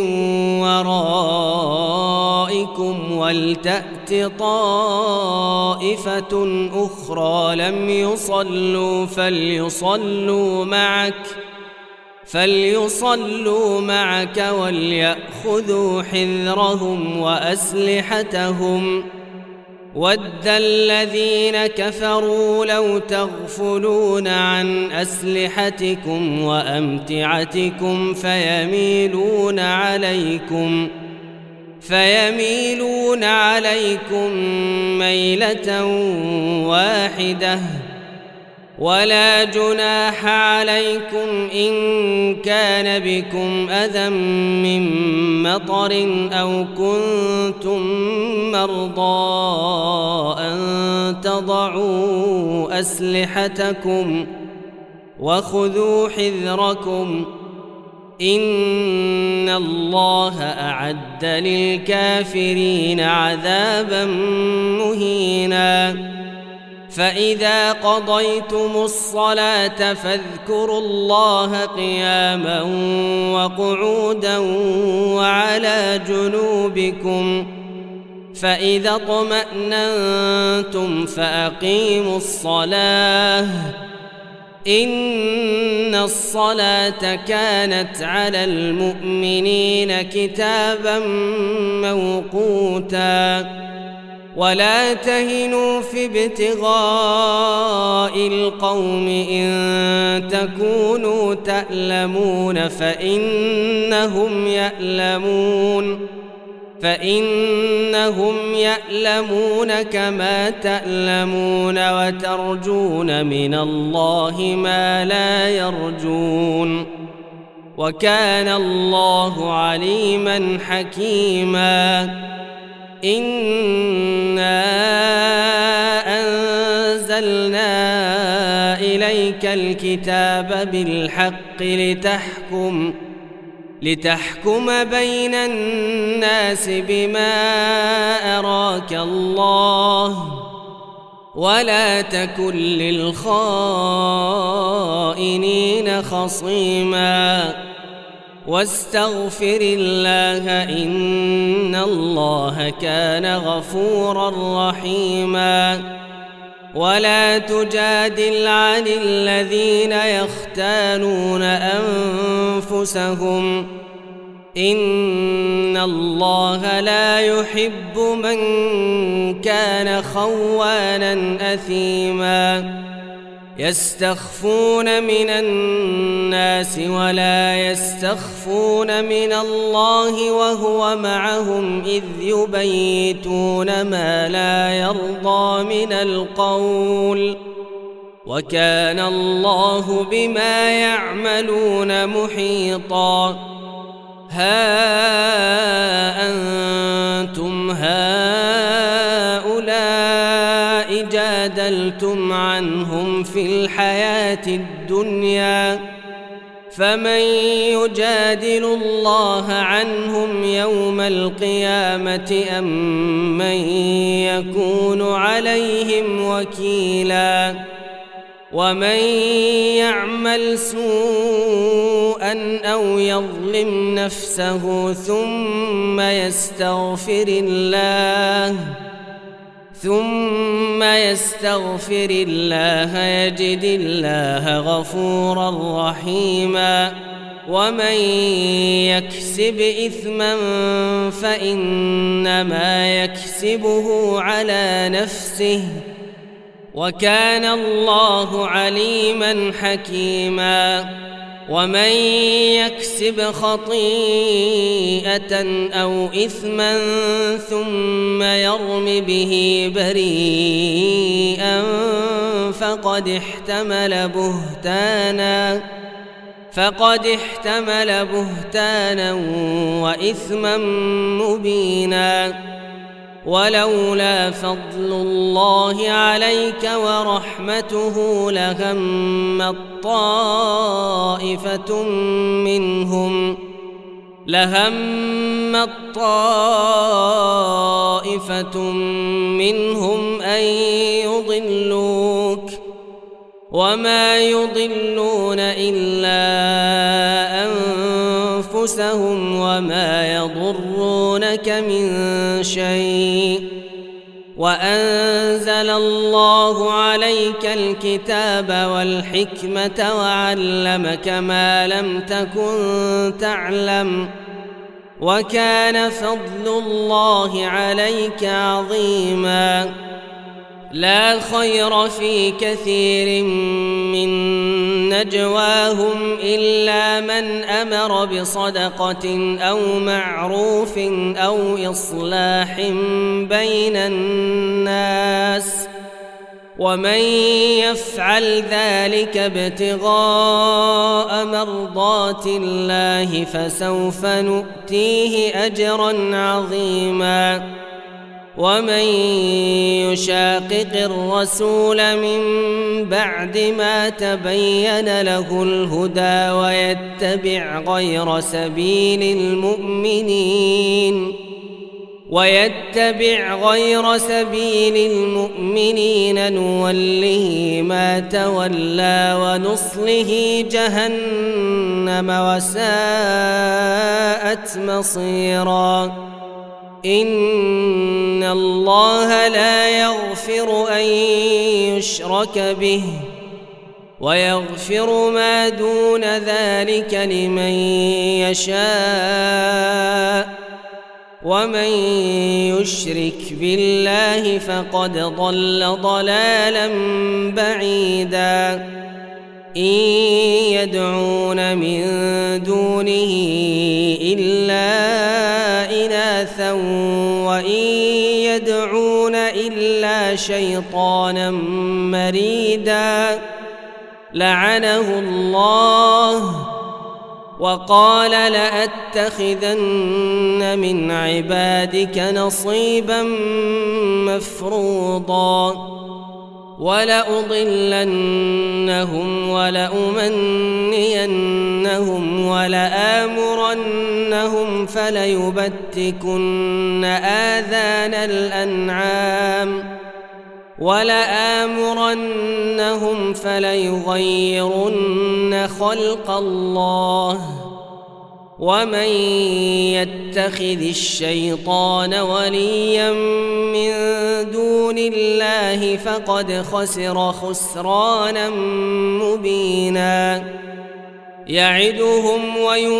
ورائكم ولتأت طائفة أخرى لم يصلوا فليصلوا معك فليصلوا معك وليأخذوا حذرهم وأسلحتهم ود الذين كفروا لو تغفلون عن أسلحتكم وأمتعتكم فيميلون عليكم فيميلون عليكم ميلة واحدة ولا جناح عليكم إن كان بكم أذى من مطر أو كنتم مرضى أن فضعوا أسلحتكم وخذوا حذركم إن الله أعد للكافرين عذابا مهينا فإذا قضيتم الصلاة فاذكروا الله قياما وقعودا وعلى جنوبكم فإذا اطمأننتم فأقيموا الصلاة إن الصلاة كانت على المؤمنين كتابا موقوتا ولا تهنوا في ابتغاء القوم إن تكونوا تألمون فإنهم يألمون فإنهم يألمون كما تألمون وترجون من الله ما لا يرجون وكان الله عليما حكيما إنا أنزلنا إليك الكتاب بالحق لتحكم لتحكم بين الناس بما أراك الله ولا تكن للخائنين خصيما واستغفر الله إن الله كان غفورا رحيما ولا تجادل عن الذين يختانون أنفسهم إن الله لا يحب من كان خوانا أثيما يستخفون من الناس ولا يستخفون من الله وهو معهم إذ يبيتون ما لا يرضى من القول وكان الله بما يعملون محيطا ها أنتم هؤلاء جادلتم عنهم في الحياة الدنيا فمن يجادل الله عنهم يوم القيامة أم من يكون عليهم وكيلا ومن يعمل سوءا أو يظلم نفسه ثم يستغفر الله ثم يستغفر الله يجد الله غفورا رحيما ومن يكسب إثما فإنما يكسبه على نفسه وكان الله عليما حكيما ومن يكسب خطيئة أو إثما ثم يرم به بريئا فقد احتمل بهتانا فقد احتمل بهتانا وإثما مبينا ولولا فضل الله عليك ورحمته لهمت طائفة منهم لهمت طائفة منهم أن يضلوك وما يضلون إلا أنفسهم وما يضرونك من شيء وأنزل الله عليك الكتاب والحكمة وعلمك ما لم تكن تعلم وكان فضل الله عليك عظيما لا خير في كثير من نجواهم إلا من أمر بصدقة أو معروف أو إصلاح بين الناس ومن يفعل ذلك ابتغاء مرضات الله فسوف نؤتيه أجرا عظيما ومن يشاقق الرسول من بعد ما تبين له الهدى ويتبع غير سبيل المؤمنين ويتبع غير سبيل المؤمنين نوله ما تولى ونصله جهنم وساءت مصيرا. إن الله لا يغفر أن يشرك به ويغفر ما دون ذلك لمن يشاء ومن يشرك بالله فقد ضل ضلالا بعيدا. إن يدعون من دونه إلا إناثا وإن يدعون إلا شيطانا مريدا لعنه الله وقال لأتخذن من عبادك نصيبا مفروضا ولأضلنهم ولأمنينهم ولآمرنهم فليبتكن آذان الأنعام ولآمرنهم فليغيرن خلق الله ومن يتخذ الشيطان وليا من دون الله فقد خسر خسرانا مبينا. يعدهم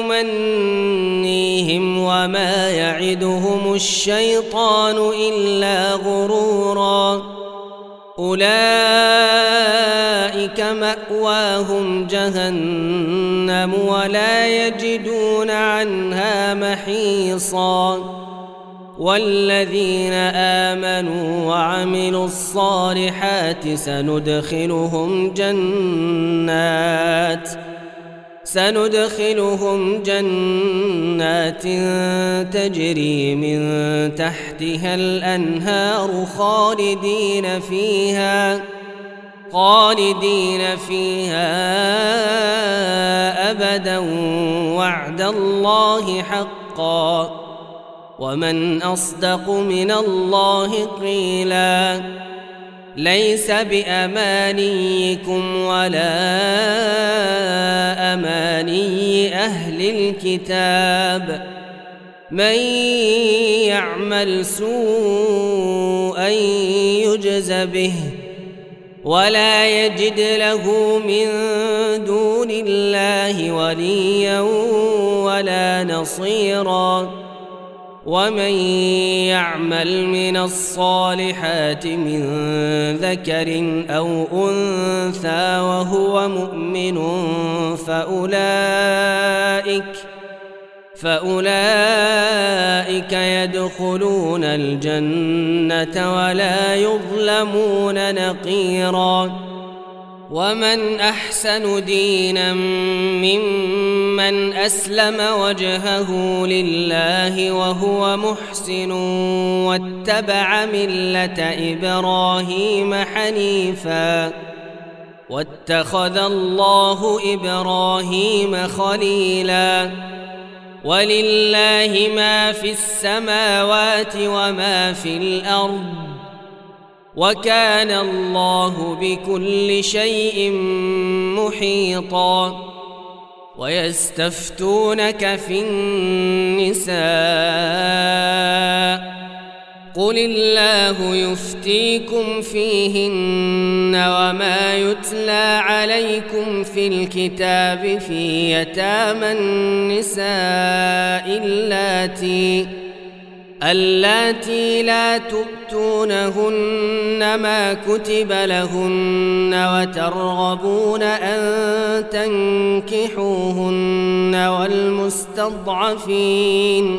ويمنيهم وما يعدهم الشيطان إلا غرورا. أولئك مأواهم جهنم ولا يجدون عنها محيصا. والذين آمنوا وعملوا الصالحات سندخلهم جنات سندخلهم جنات تجري من تحتها الأنهار خالدين فيها خالدين فيها أبدا وعد الله حقا ومن أصدق من الله قيلا. ليس بأمانيكم ولا أماني أهل الكتاب من يعمل سوءا يجز به ولا يجد له من دون الله وليا ولا نصيرا. ومن يعمل من الصالحات من ذكر أو أنثى وهو مؤمن فأولئك فأولئك يدخلون الجنة ولا يظلمون نقيرا. ومن أحسن دينا ممن أسلم وجهه لله وهو محسن واتبع ملة إبراهيم حنيفا واتخذ الله إبراهيم خليلا. ولله ما في السماوات وما في الأرض وكان الله بكل شيء محيطا. ويستفتونك في النساء قل الله يفتيكم فيهن وما يتلى عليكم في الكتاب في يتامى النساء اللاتي اللاتي لا تؤتونهن ما كتب لهن وترغبون أن تنكحوهن والمستضعفين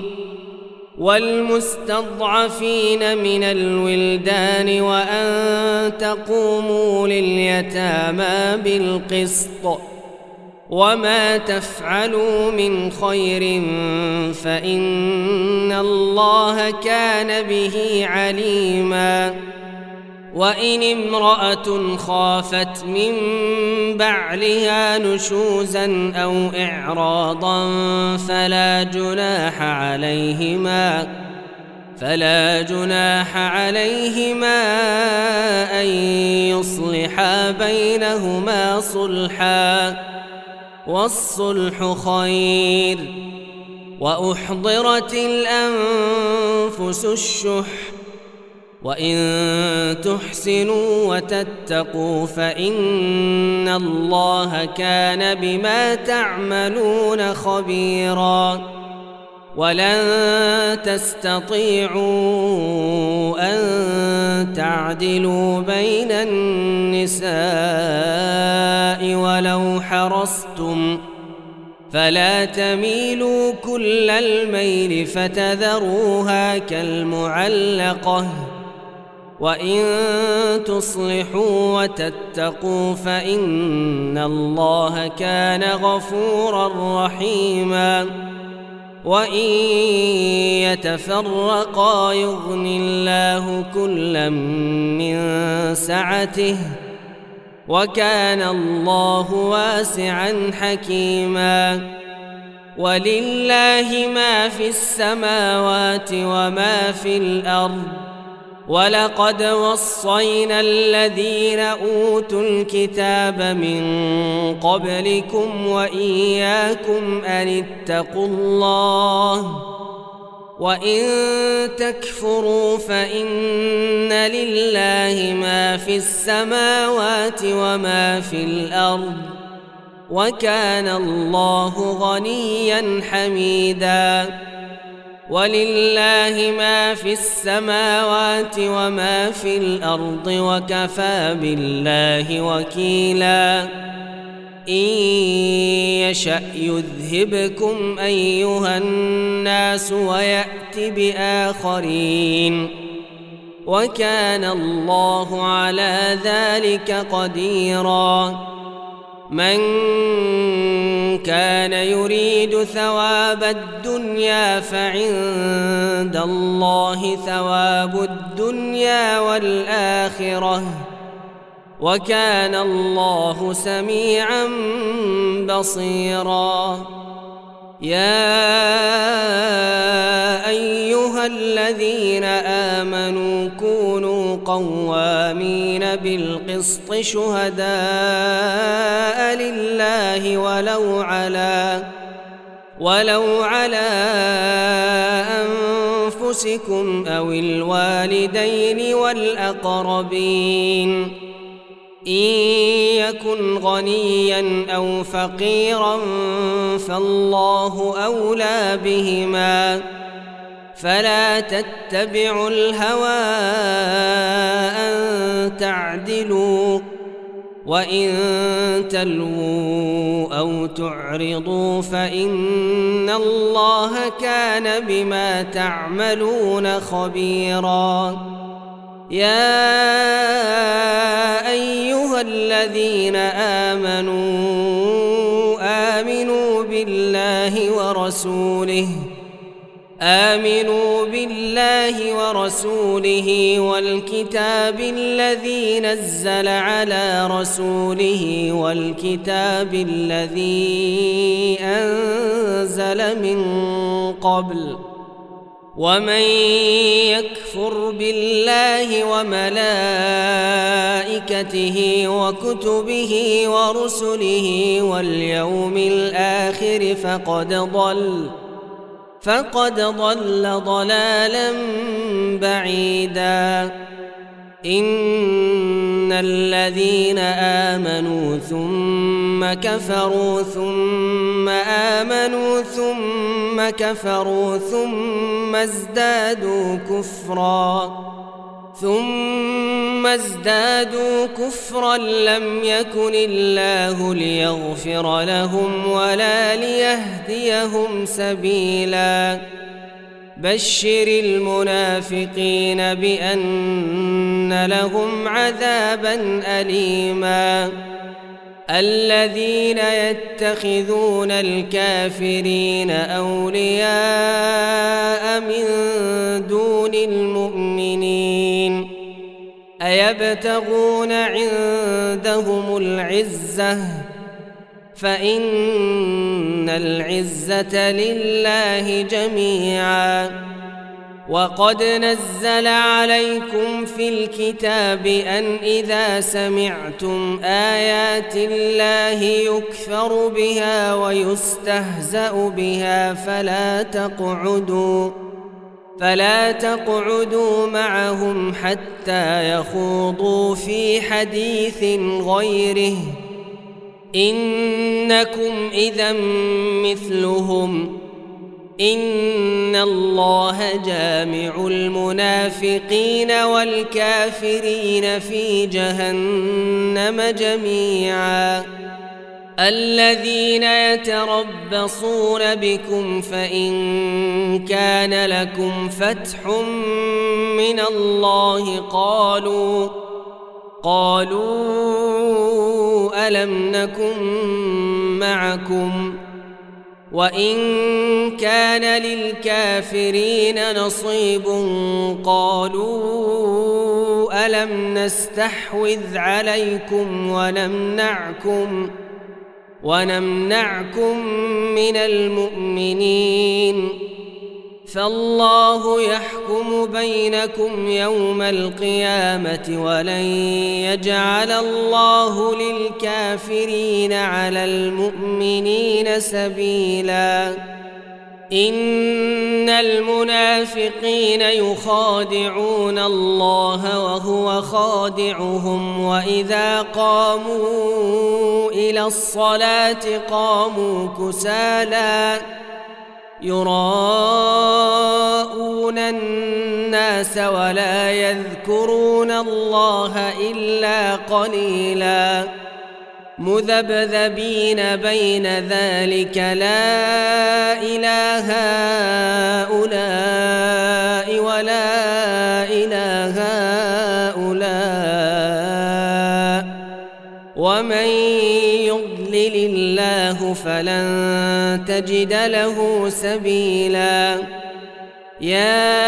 والمستضعفين من الولدان وأن تقوموا لليتامى بالقسط وما تفعلوا من خير فإن الله كان به عليما وإن امرأة خافت من بعلها نشوزا أو إعراضا فلا جناح عليهما فلا جناح عليهما أن يصلحا بينهما صلحا والصلح خير وأحضرت الأنفس الشح وإن تحسنوا وتتقوا فإن الله كان بما تعملون خبيرا ولن تستطيعوا أن تعدلوا بين النساء ولو حرصتم فلا تميلوا كل الميل فتذروها كالمعلقة وإن تصلحوا وتتقوا فإن الله كان غفورا رحيما وإن يتفرقا يغن الله كلا من سعته وكان الله واسعا حكيما ولله ما في السماوات وما في الأرض ولقد وصينا الذين أوتوا الكتاب من قبلكم وإياكم أن اتقوا الله وإن تكفروا فإن لله ما في السماوات وما في الأرض وكان الله غنيا حميدا ولله ما في السماوات وما في الأرض وكفى بالله وكيلا إن يشأ يذهبكم أيها الناس ويأت بآخرين وكان الله على ذلك قديرا من كان يريد ثواب الدنيا فعند الله ثواب الدنيا والآخرة وكان الله سميعا بصيرا يا أيها الذين آمنوا كونوا قوامين بالقسط شهداء لله ولو على ولو على أنفسكم أو الوالدين والأقربين إن يكن غنيا أو فقيرا فالله أولى بهما فلا تتبعوا الهوى أن تعدلوا وإن تلووا أو تعرضوا فإن الله كان بما تعملون خبيرا يا أيها الذين آمنوا آمنوا بالله ورسوله آمنوا بالله ورسوله والكتاب الذي نزل على رسوله والكتاب الذي أنزل من قبل ومن يكفر بالله وملائكته وكتبه ورسله واليوم الآخر فقد ضل فقد ضل ضلالا بعيدا إن الذين آمنوا ثم كفروا ثم آمنوا ثم كفروا ثم ازدادوا كفرا ثم ازدادوا كفرا لم يكن الله ليغفر لهم ولا ليهديهم سبيلا بشر المنافقين بأن لهم عذابا أليما الذين يتخذون الكافرين أولياء من دون المؤمنين أيبتغون عندهم العزة فإن العزة لله جميعا. وقد نزل عليكم في الكتاب أن إذا سمعتم آيات الله يكفر بها ويستهزأ بها فلا تقعدوا فلا تقعدوا معهم حتى يخوضوا في حديث غيره إنكم إذا مثلهم إن الله جامع المنافقين والكافرين في جهنم جميعا. الذين يتربصون بكم فإن كان لكم فتح من الله قالوا قالوا ألم نكن معكم وإن كان للكافرين نصيب قالوا ألم نستحوذ عليكم ونمنعكم ونمنعكم من المؤمنين فالله يحكم بينكم يوم القيامة ولن يجعل الله للكافرين على المؤمنين سبيلا. إن المنافقين يخادعون الله وهو خادعهم وإذا قاموا إلى الصلاة قاموا كسالى يراءون الناس ولا يذكرون الله إلا قليلا مذبذبين بين ذلك لا إله هؤلاء ولا إله هؤلاء ومن يضلل الله فلن تجد له سبيلا. يا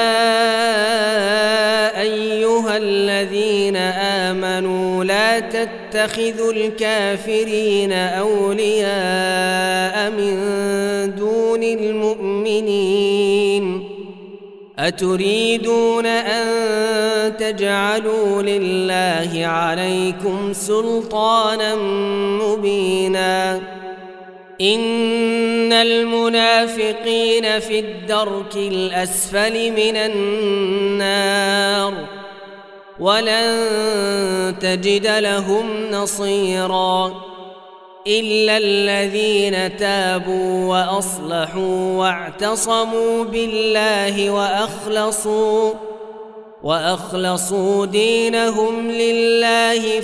أيها الذين آمنوا لا تتخذوا الكافرين أولياء من دون المؤمنين أتريدون أن تجعلوا لله عليكم سلطانا مبينا. إن المنافقين في الدرك الأسفل من النار ولن تجد لهم نصيرا إلا الذين تابوا وأصلحوا واعتصموا بالله وأخلصوا وأخلصوا دينهم لله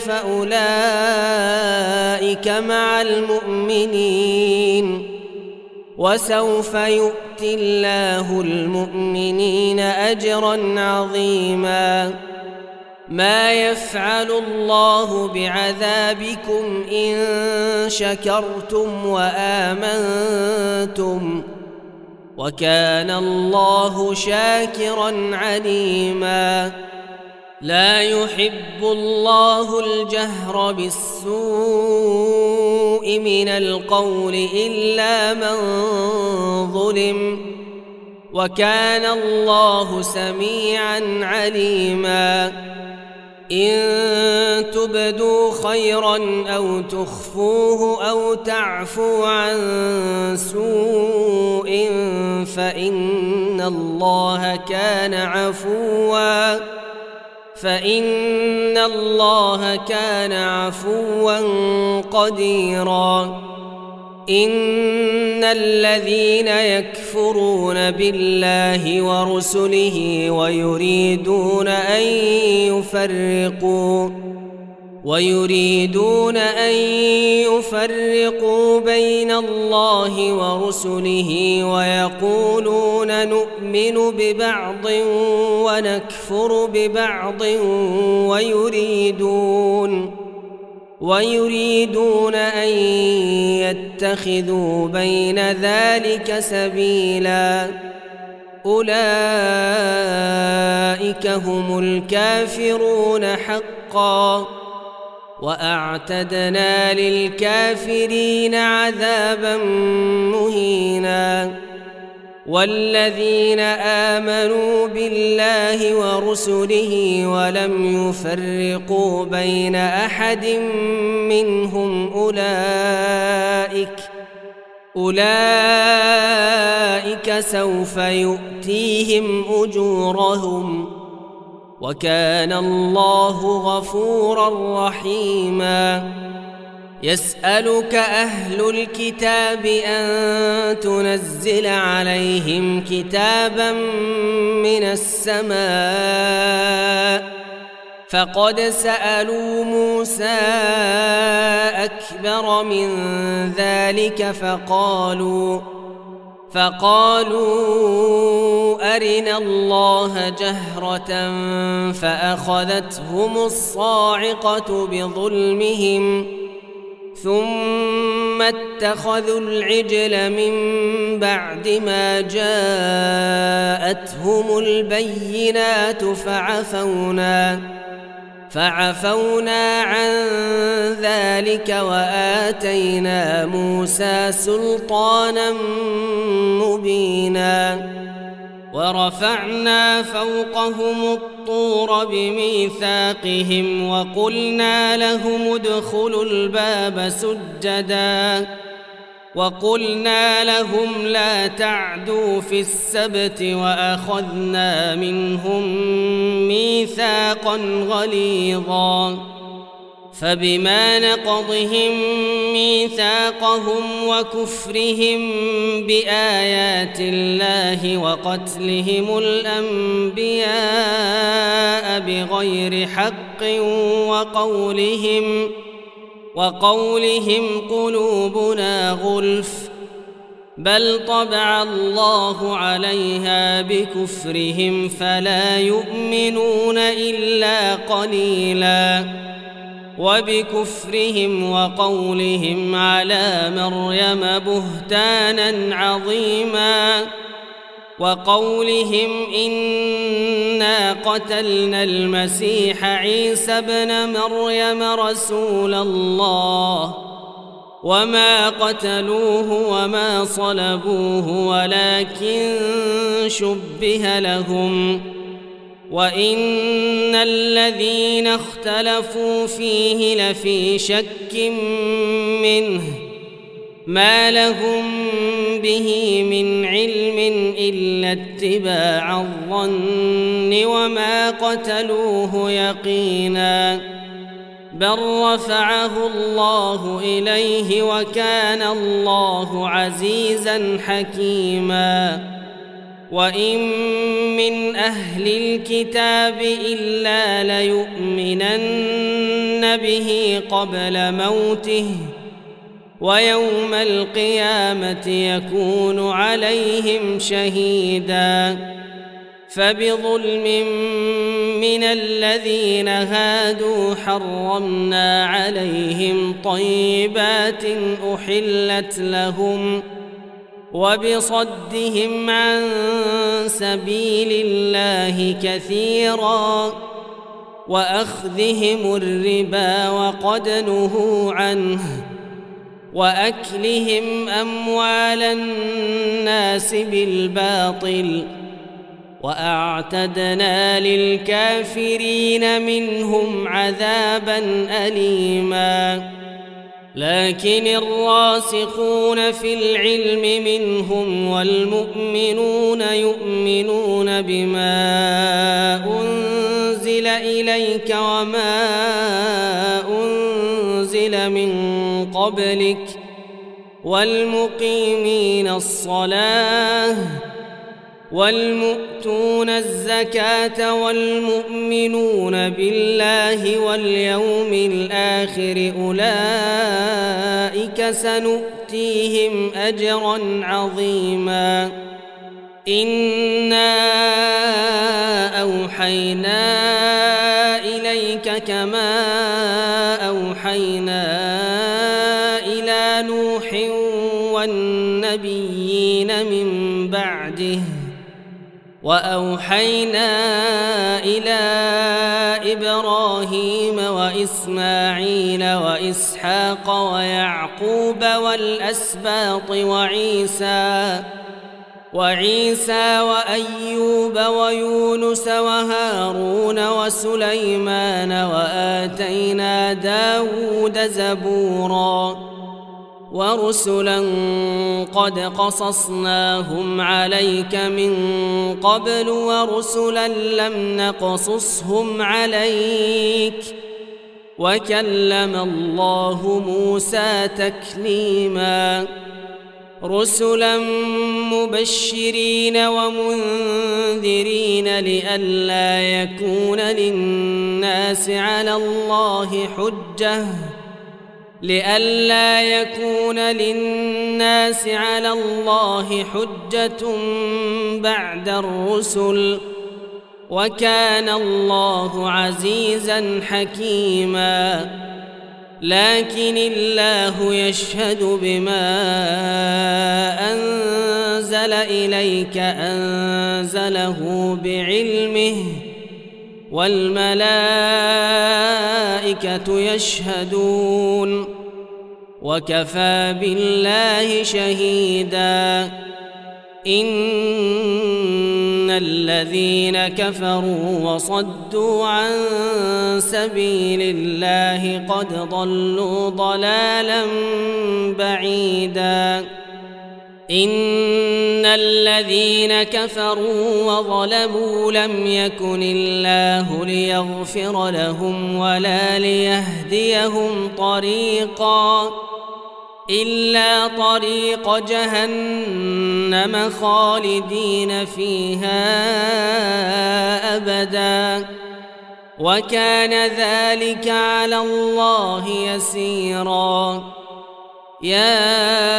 فأولئك مع المؤمنين وسوف يؤتي الله المؤمنين أجرا عظيما. ما يفعل الله بعذابكم إن شكرتم وآمنتم وكان الله شاكرا عليما. لا يحب الله الجهر بالسوء من القول إلا من ظلم وكان الله سميعا عليما. إن تبدوا خيرا أو تخفوه أو تعفوا عن سوء فإن الله كان عفوا فإن الله كان عفوا قديرا. إن الذين يكفرون بالله ورسله ويريدون أن يفرقوا ويريدون أن يفرقوا بين الله ورسله ويقولون نؤمن ببعض ونكفر ببعض ويريدون ويريدون أن يتخذوا بين ذلك سبيلا أولئك هم الكافرون حقا وأعتدنا للكافرين عذابا مهينا والذين آمنوا بالله ورسله ولم يفرقوا بين أحد منهم أولئك أولئك سوف يؤتيهم أجورهم وكان الله غفورا رحيما يسألك أهل الكتاب أن تنزل عليهم كتابا من السماء فقد سألوا موسى أكبر من ذلك فقالوا فقالوا أرنا الله جهرة فأخذتهم الصاعقة بظلمهم ثم اتخذوا العجل من بعد ما جاءتهم البينات فعفونا فعفونا عن ذلك وآتينا موسى سلطانا مبينا ورفعنا فوقهم الطور بميثاقهم وقلنا لهم ادخلوا الباب سجدا وقلنا لهم لا تعدوا في السبت وأخذنا منهم ميثاقا غليظا فبما نقضهم ميثاقهم وكفرهم بآيات الله وقتلهم الأنبياء بغير حق وقولهم وقولهم قلوبنا غلف بل طبع الله عليها بكفرهم فلا يؤمنون إلا قليلا وبكفرهم وقولهم على مريم بهتانا عظيما وقولهم إنا قتلنا المسيح عيسى ابن مريم رسول الله وما قتلوه وما صلبوه ولكن شبه لهم وإن الذين اختلفوا فيه لفي شك منه ما لهم به من علم إلا اتباع الظن وما قتلوه يقينا بل رفعه الله إليه وكان الله عزيزا حكيما وإن من أهل الكتاب إلا ليؤمنن به قبل موته ويوم القيامة يكون عليهم شهيدا فبظلم من الذين هادوا حرمنا عليهم طيبات أحلت لهم وبصدهم عن سبيل الله كثيرا وأخذهم الربا وقد نهوا عنه وأكلهم أموال الناس بالباطل وأعتدنا للكافرين منهم عذابا أليما لكن الراسخون في العلم منهم والمؤمنون يؤمنون بما أنزل إليك وما أنزل من قبلك والمقيمين الصلاة والمؤتون الزكاة والمؤمنون بالله واليوم الآخر أولئك سنؤتيهم أجرا عظيما إنا أوحينا إليك كما أوحينا والنبيين من بعده وأوحينا إلى إبراهيم وإسماعيل وإسحاق ويعقوب والأسباط وعيسى وعيسى وأيوب ويونس وهارون وسليمان وآتينا داود زبورا ورسلا قد قصصناهم عليك من قبل ورسلا لم نقصصهم عليك وكلم الله موسى تكليما رسلا مبشرين ومنذرين لئلا يكون للناس على الله حجة لئلا يكون للناس على الله حجة بعد الرسل وكان الله عزيزا حكيما لكن الله يشهد بما أنزل إليك أنزله بعلمه والملائكة يشهدون وكفى بالله شهيدا إن الذين كفروا وصدوا عن سبيل الله قد ضلوا ضلالا بعيدا إن الذين كفروا وظلموا لم يكن الله ليغفر لهم ولا ليهديهم طريقا إلا طريق جهنم خالدين فيها أبدا وكان ذلك على الله يسيرا يا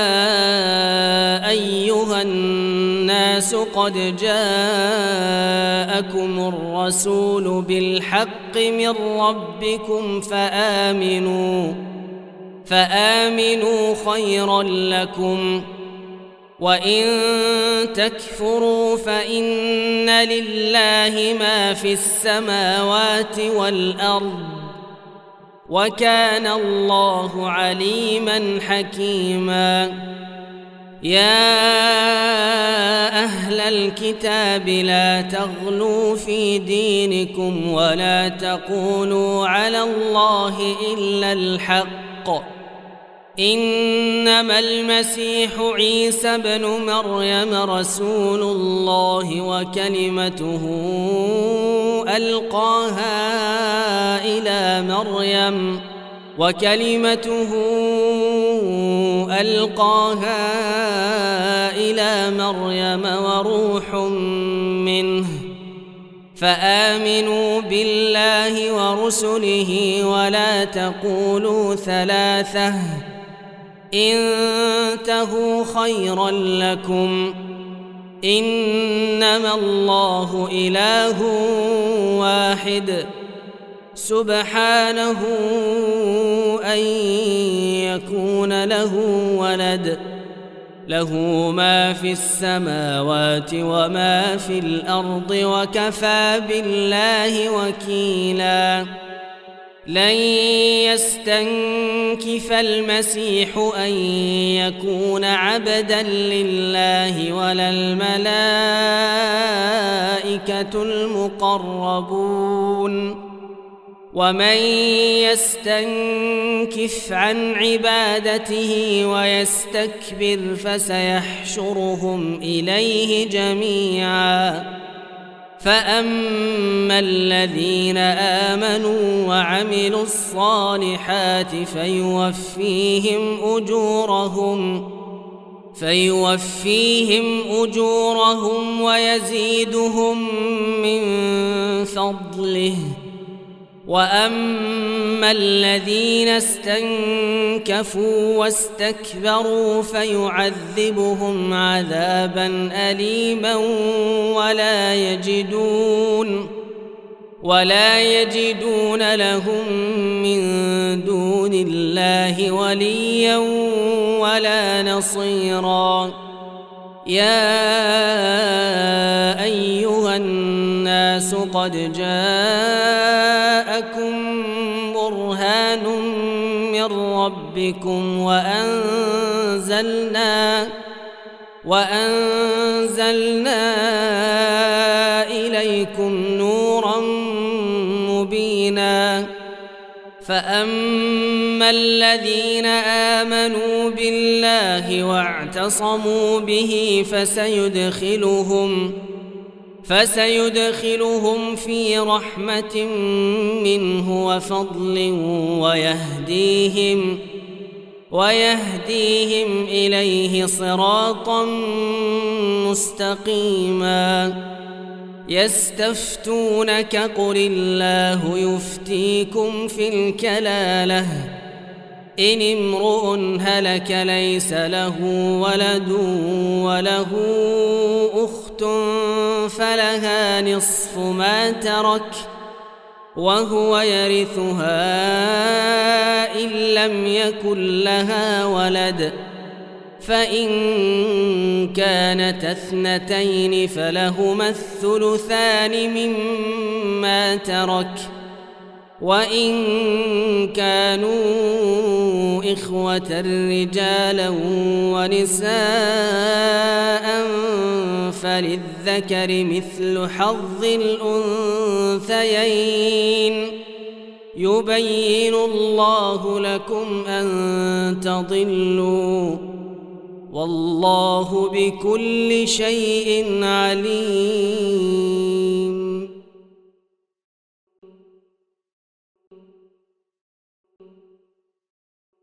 أيها الناس قد جاءكم الرسول بالحق من ربكم فآمنوا فآمنوا خيرا لكم وإن تكفروا فإن لله ما في السماوات والأرض وكان الله عليما حكيما يا أهل الكتاب لا تغلوا في دينكم ولا تقولوا على الله إلا الحق إنما المسيح عيسى بن مريم رسول الله وكلمته ألقاها إلى مريم وكلمته ألقاها إلى مريم وروح منه فآمنوا بالله ورسله ولا تقولوا ثلاثة انتهوا خيرا لكم إنما الله إله واحد سبحانه أن يكون له ولد له ما في السماوات وما في الأرض وكفى بالله وكيلا لن يستنكف المسيح أن يكون عبدا لله ولا الملائكة المقربون ومن يستنكف عن عبادته ويستكبر فسيحشرهم إليه جميعا فأما الذين آمنوا وعملوا الصالحات فيوفيهم أجورهم فيوفيهم أجورهم ويزيدهم من فضله وأما الذين استنكفوا واستكبروا فيعذبهم عذابا أليما ولا يجدون ولا يجدون لهم من دون الله وليا ولا نصيرا يا أيها الناس قد جاءكم برهان من ربكم وأنزلنا وأنزلنا إليكم نورا مبينا فأما الذين آمنوا بالله واعتصموا به فسيدخلهم فسيدخلهم في رحمة منه وفضل ويهديهم ويهديهم إليه صراطا مستقيما يستفتونك قل الله يفتيكم في الكلالة إن امرؤ هلك ليس له ولد وله أخت فلها نصف ما ترك وهو يرثها إن لم يكن لها ولد فإن كانت اثنتين فلهما الثلثان مما ترك وإن كانوا إخوة رجالا ونساء فللذكر مثل حظ الأنثيين يبين الله لكم أن تضلوا والله بكل شيء عليم.